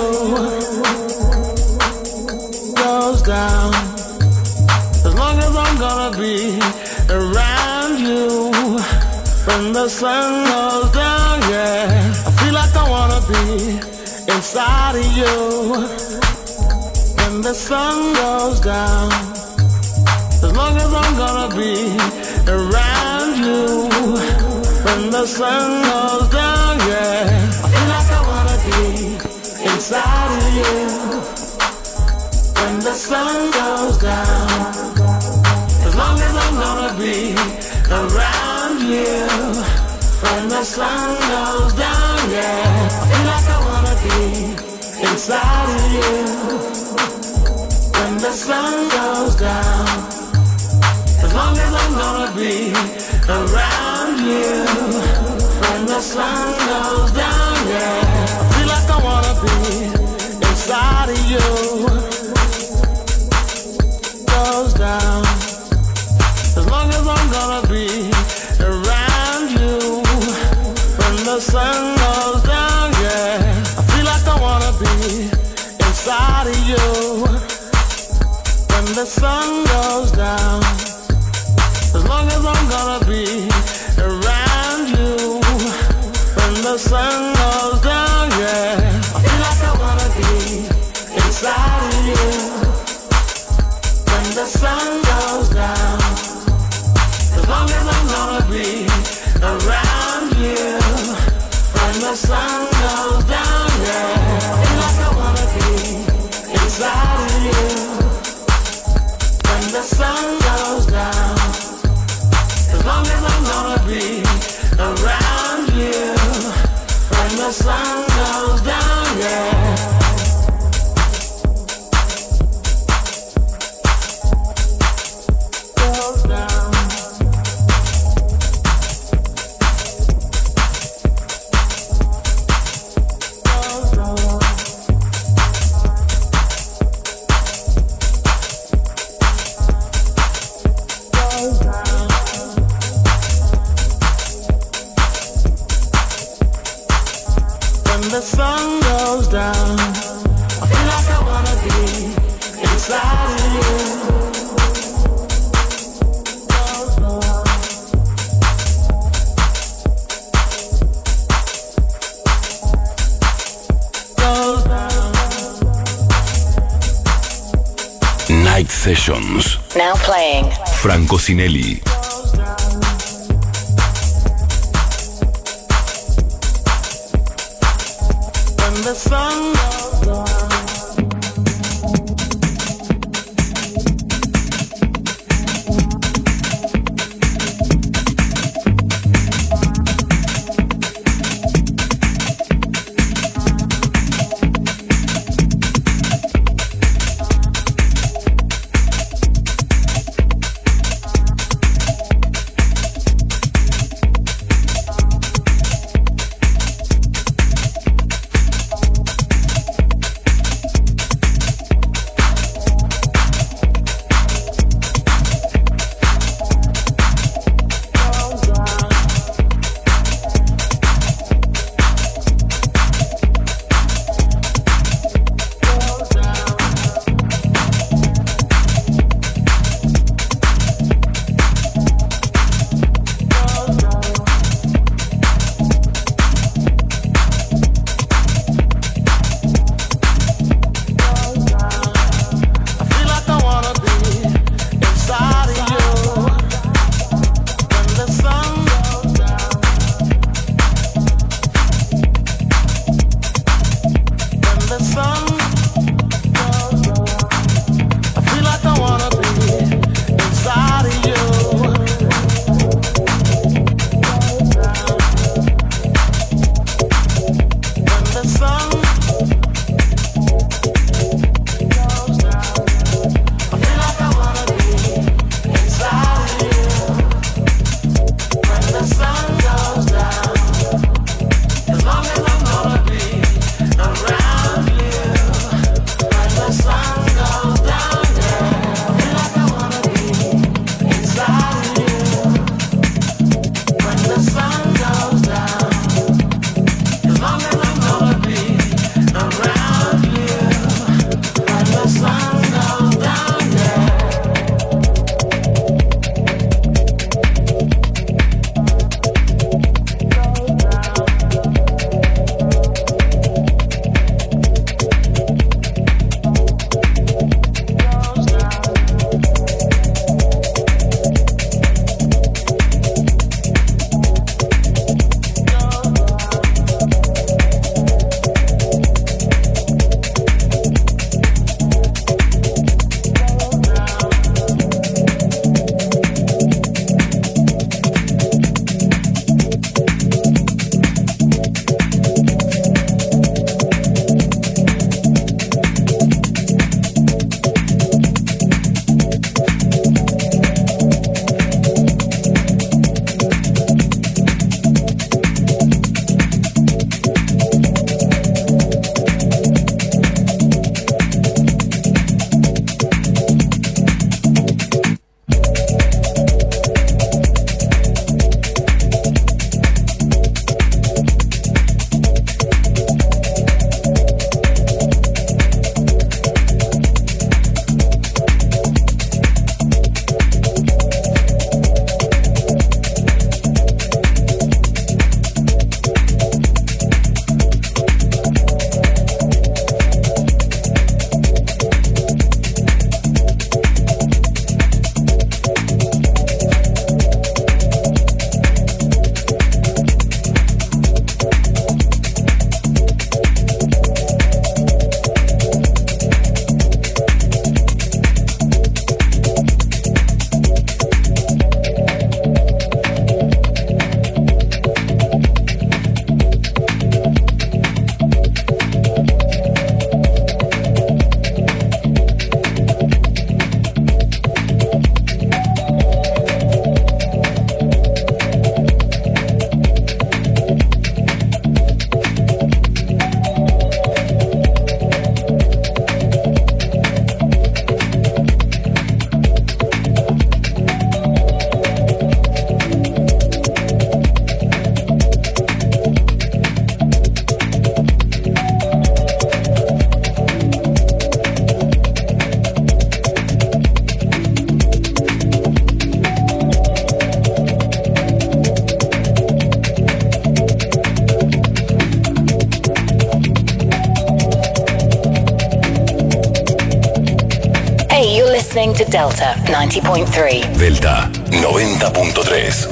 Goes down, as long as I'm gonna be around you. When the sun goes down, yeah, I feel like I wanna be inside of you. When the sun goes down, as long as I'm gonna be around you. When the sun goes down, yeah, I feel like I wanna be inside of you. When the sun goes down, as long as I'm gonna be around you. When the sun goes down, yeah, I feel like I wanna be inside of you. When the sun goes down, as long as I'm gonna be around you. When the sun goes down, yeah, I feel like I wanna be inside of you. Goes down, as long as I'm gonna be around you. When the sun goes down, yeah, I feel like I wanna be inside of you. When the sun goes down, as long as I'm gonna be around you. When the sun goes down, yeah, I feel like I wanna be inside of you. When the sun goes down, as long as I'm gonna be around you. When the sun goes down, yeah, I feel like I wanna be inside of you. When the sun goes down, as long as I'm gonna be around you. When the sun goes down, yeah. Goes down. Goes down. Goes down. When Sessions. Now playing. Franco Sinelli. When the sun goes down. to Delta 90.3. Delta 90.3.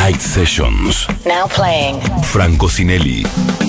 Night Sessions. Now playing. Franco Sinelli.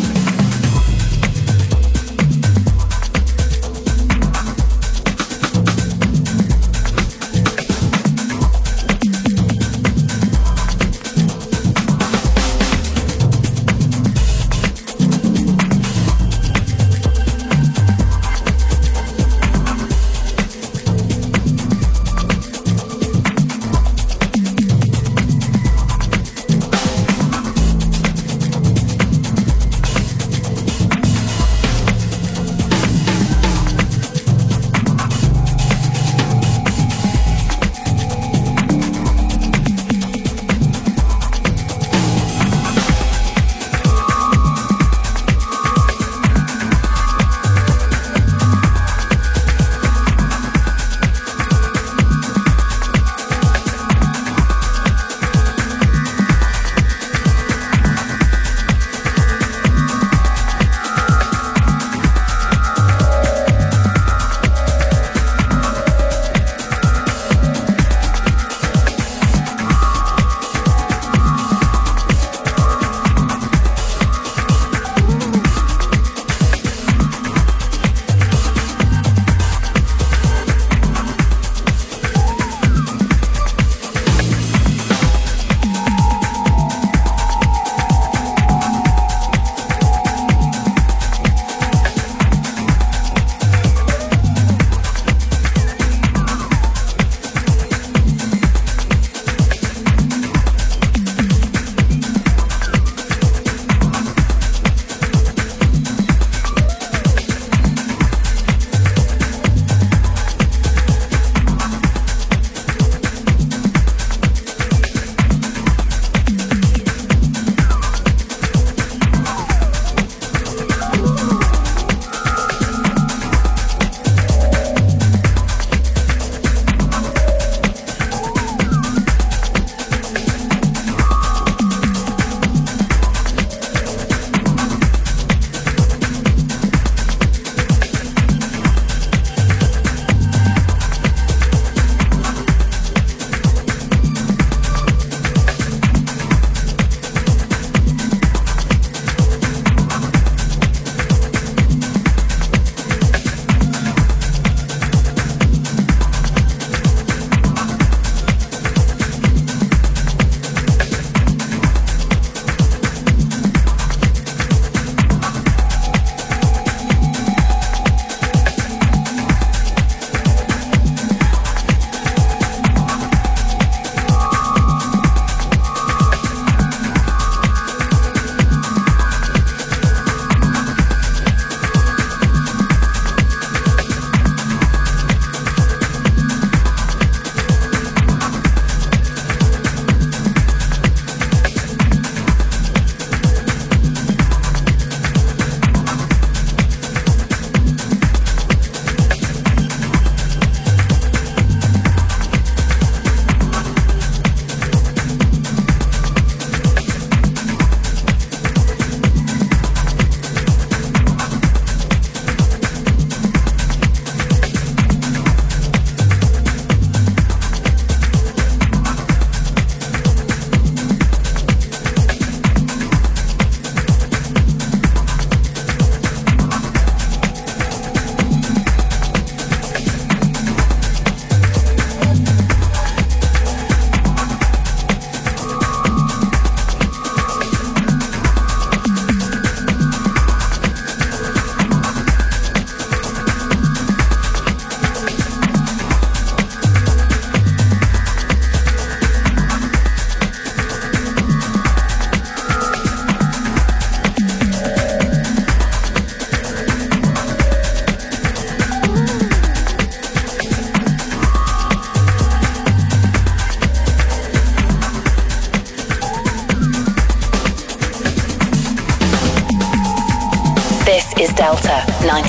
is Delta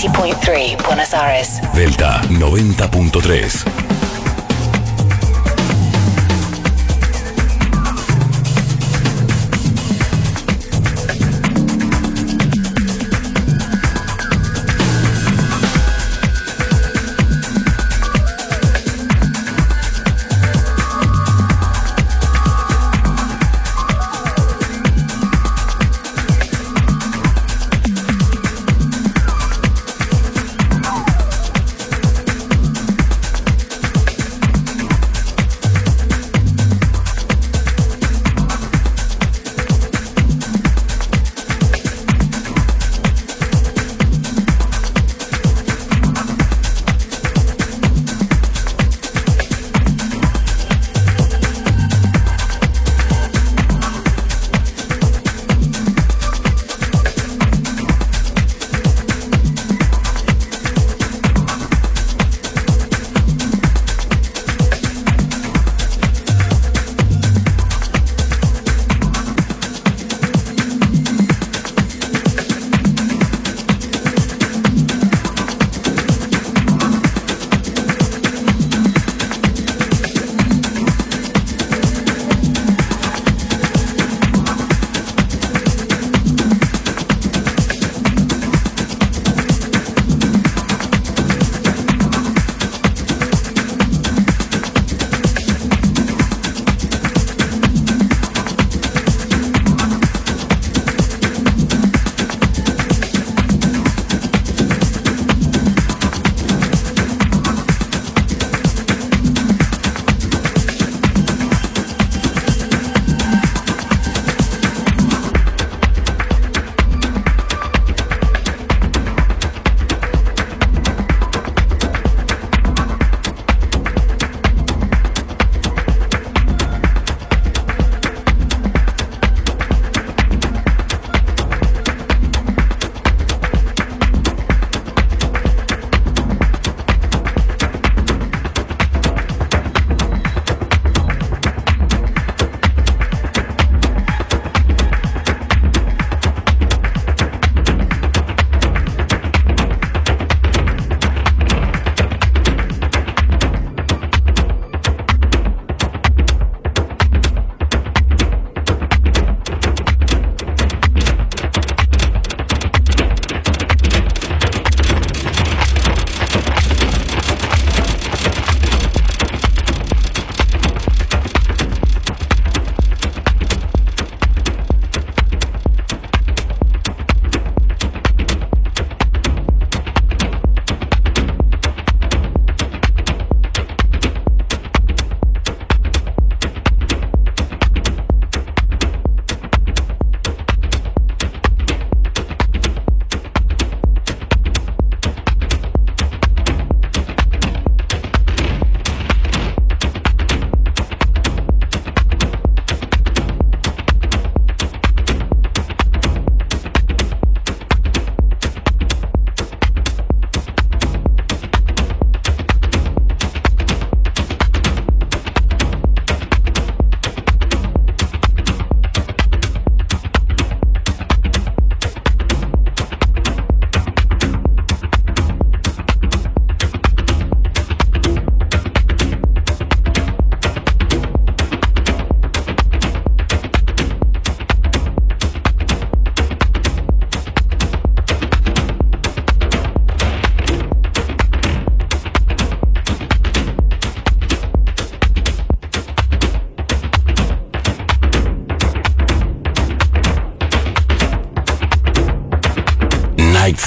90.3 Buenos Aires. Delta 90.3.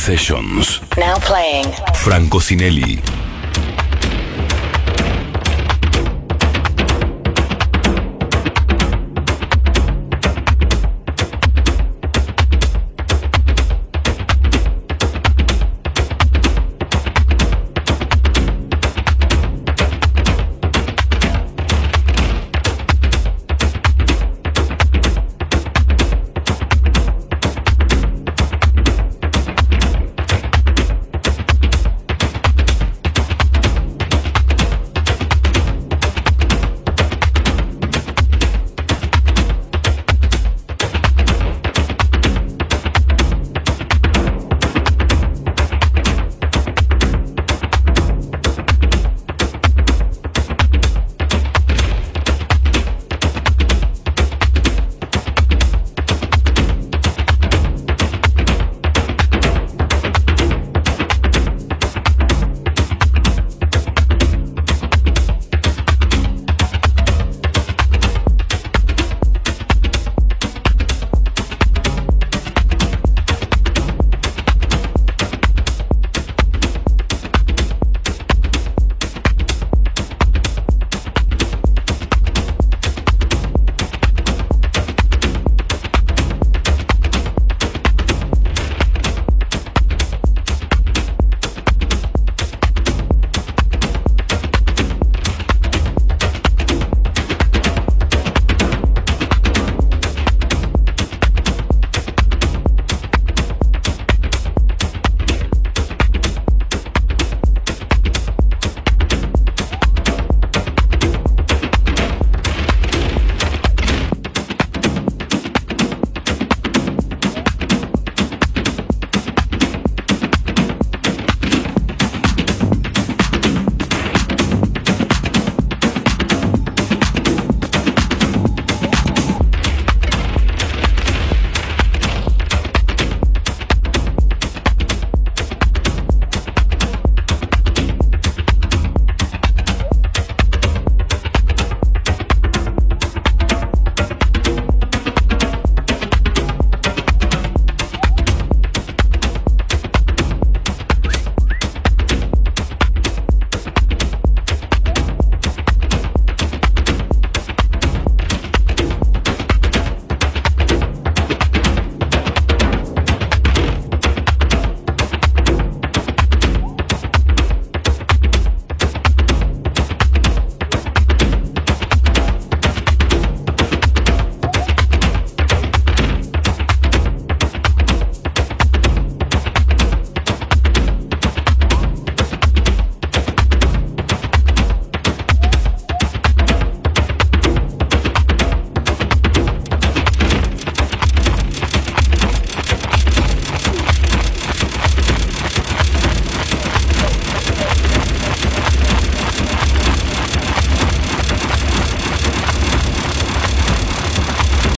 Sessions. Now playing. Franco Sinelli.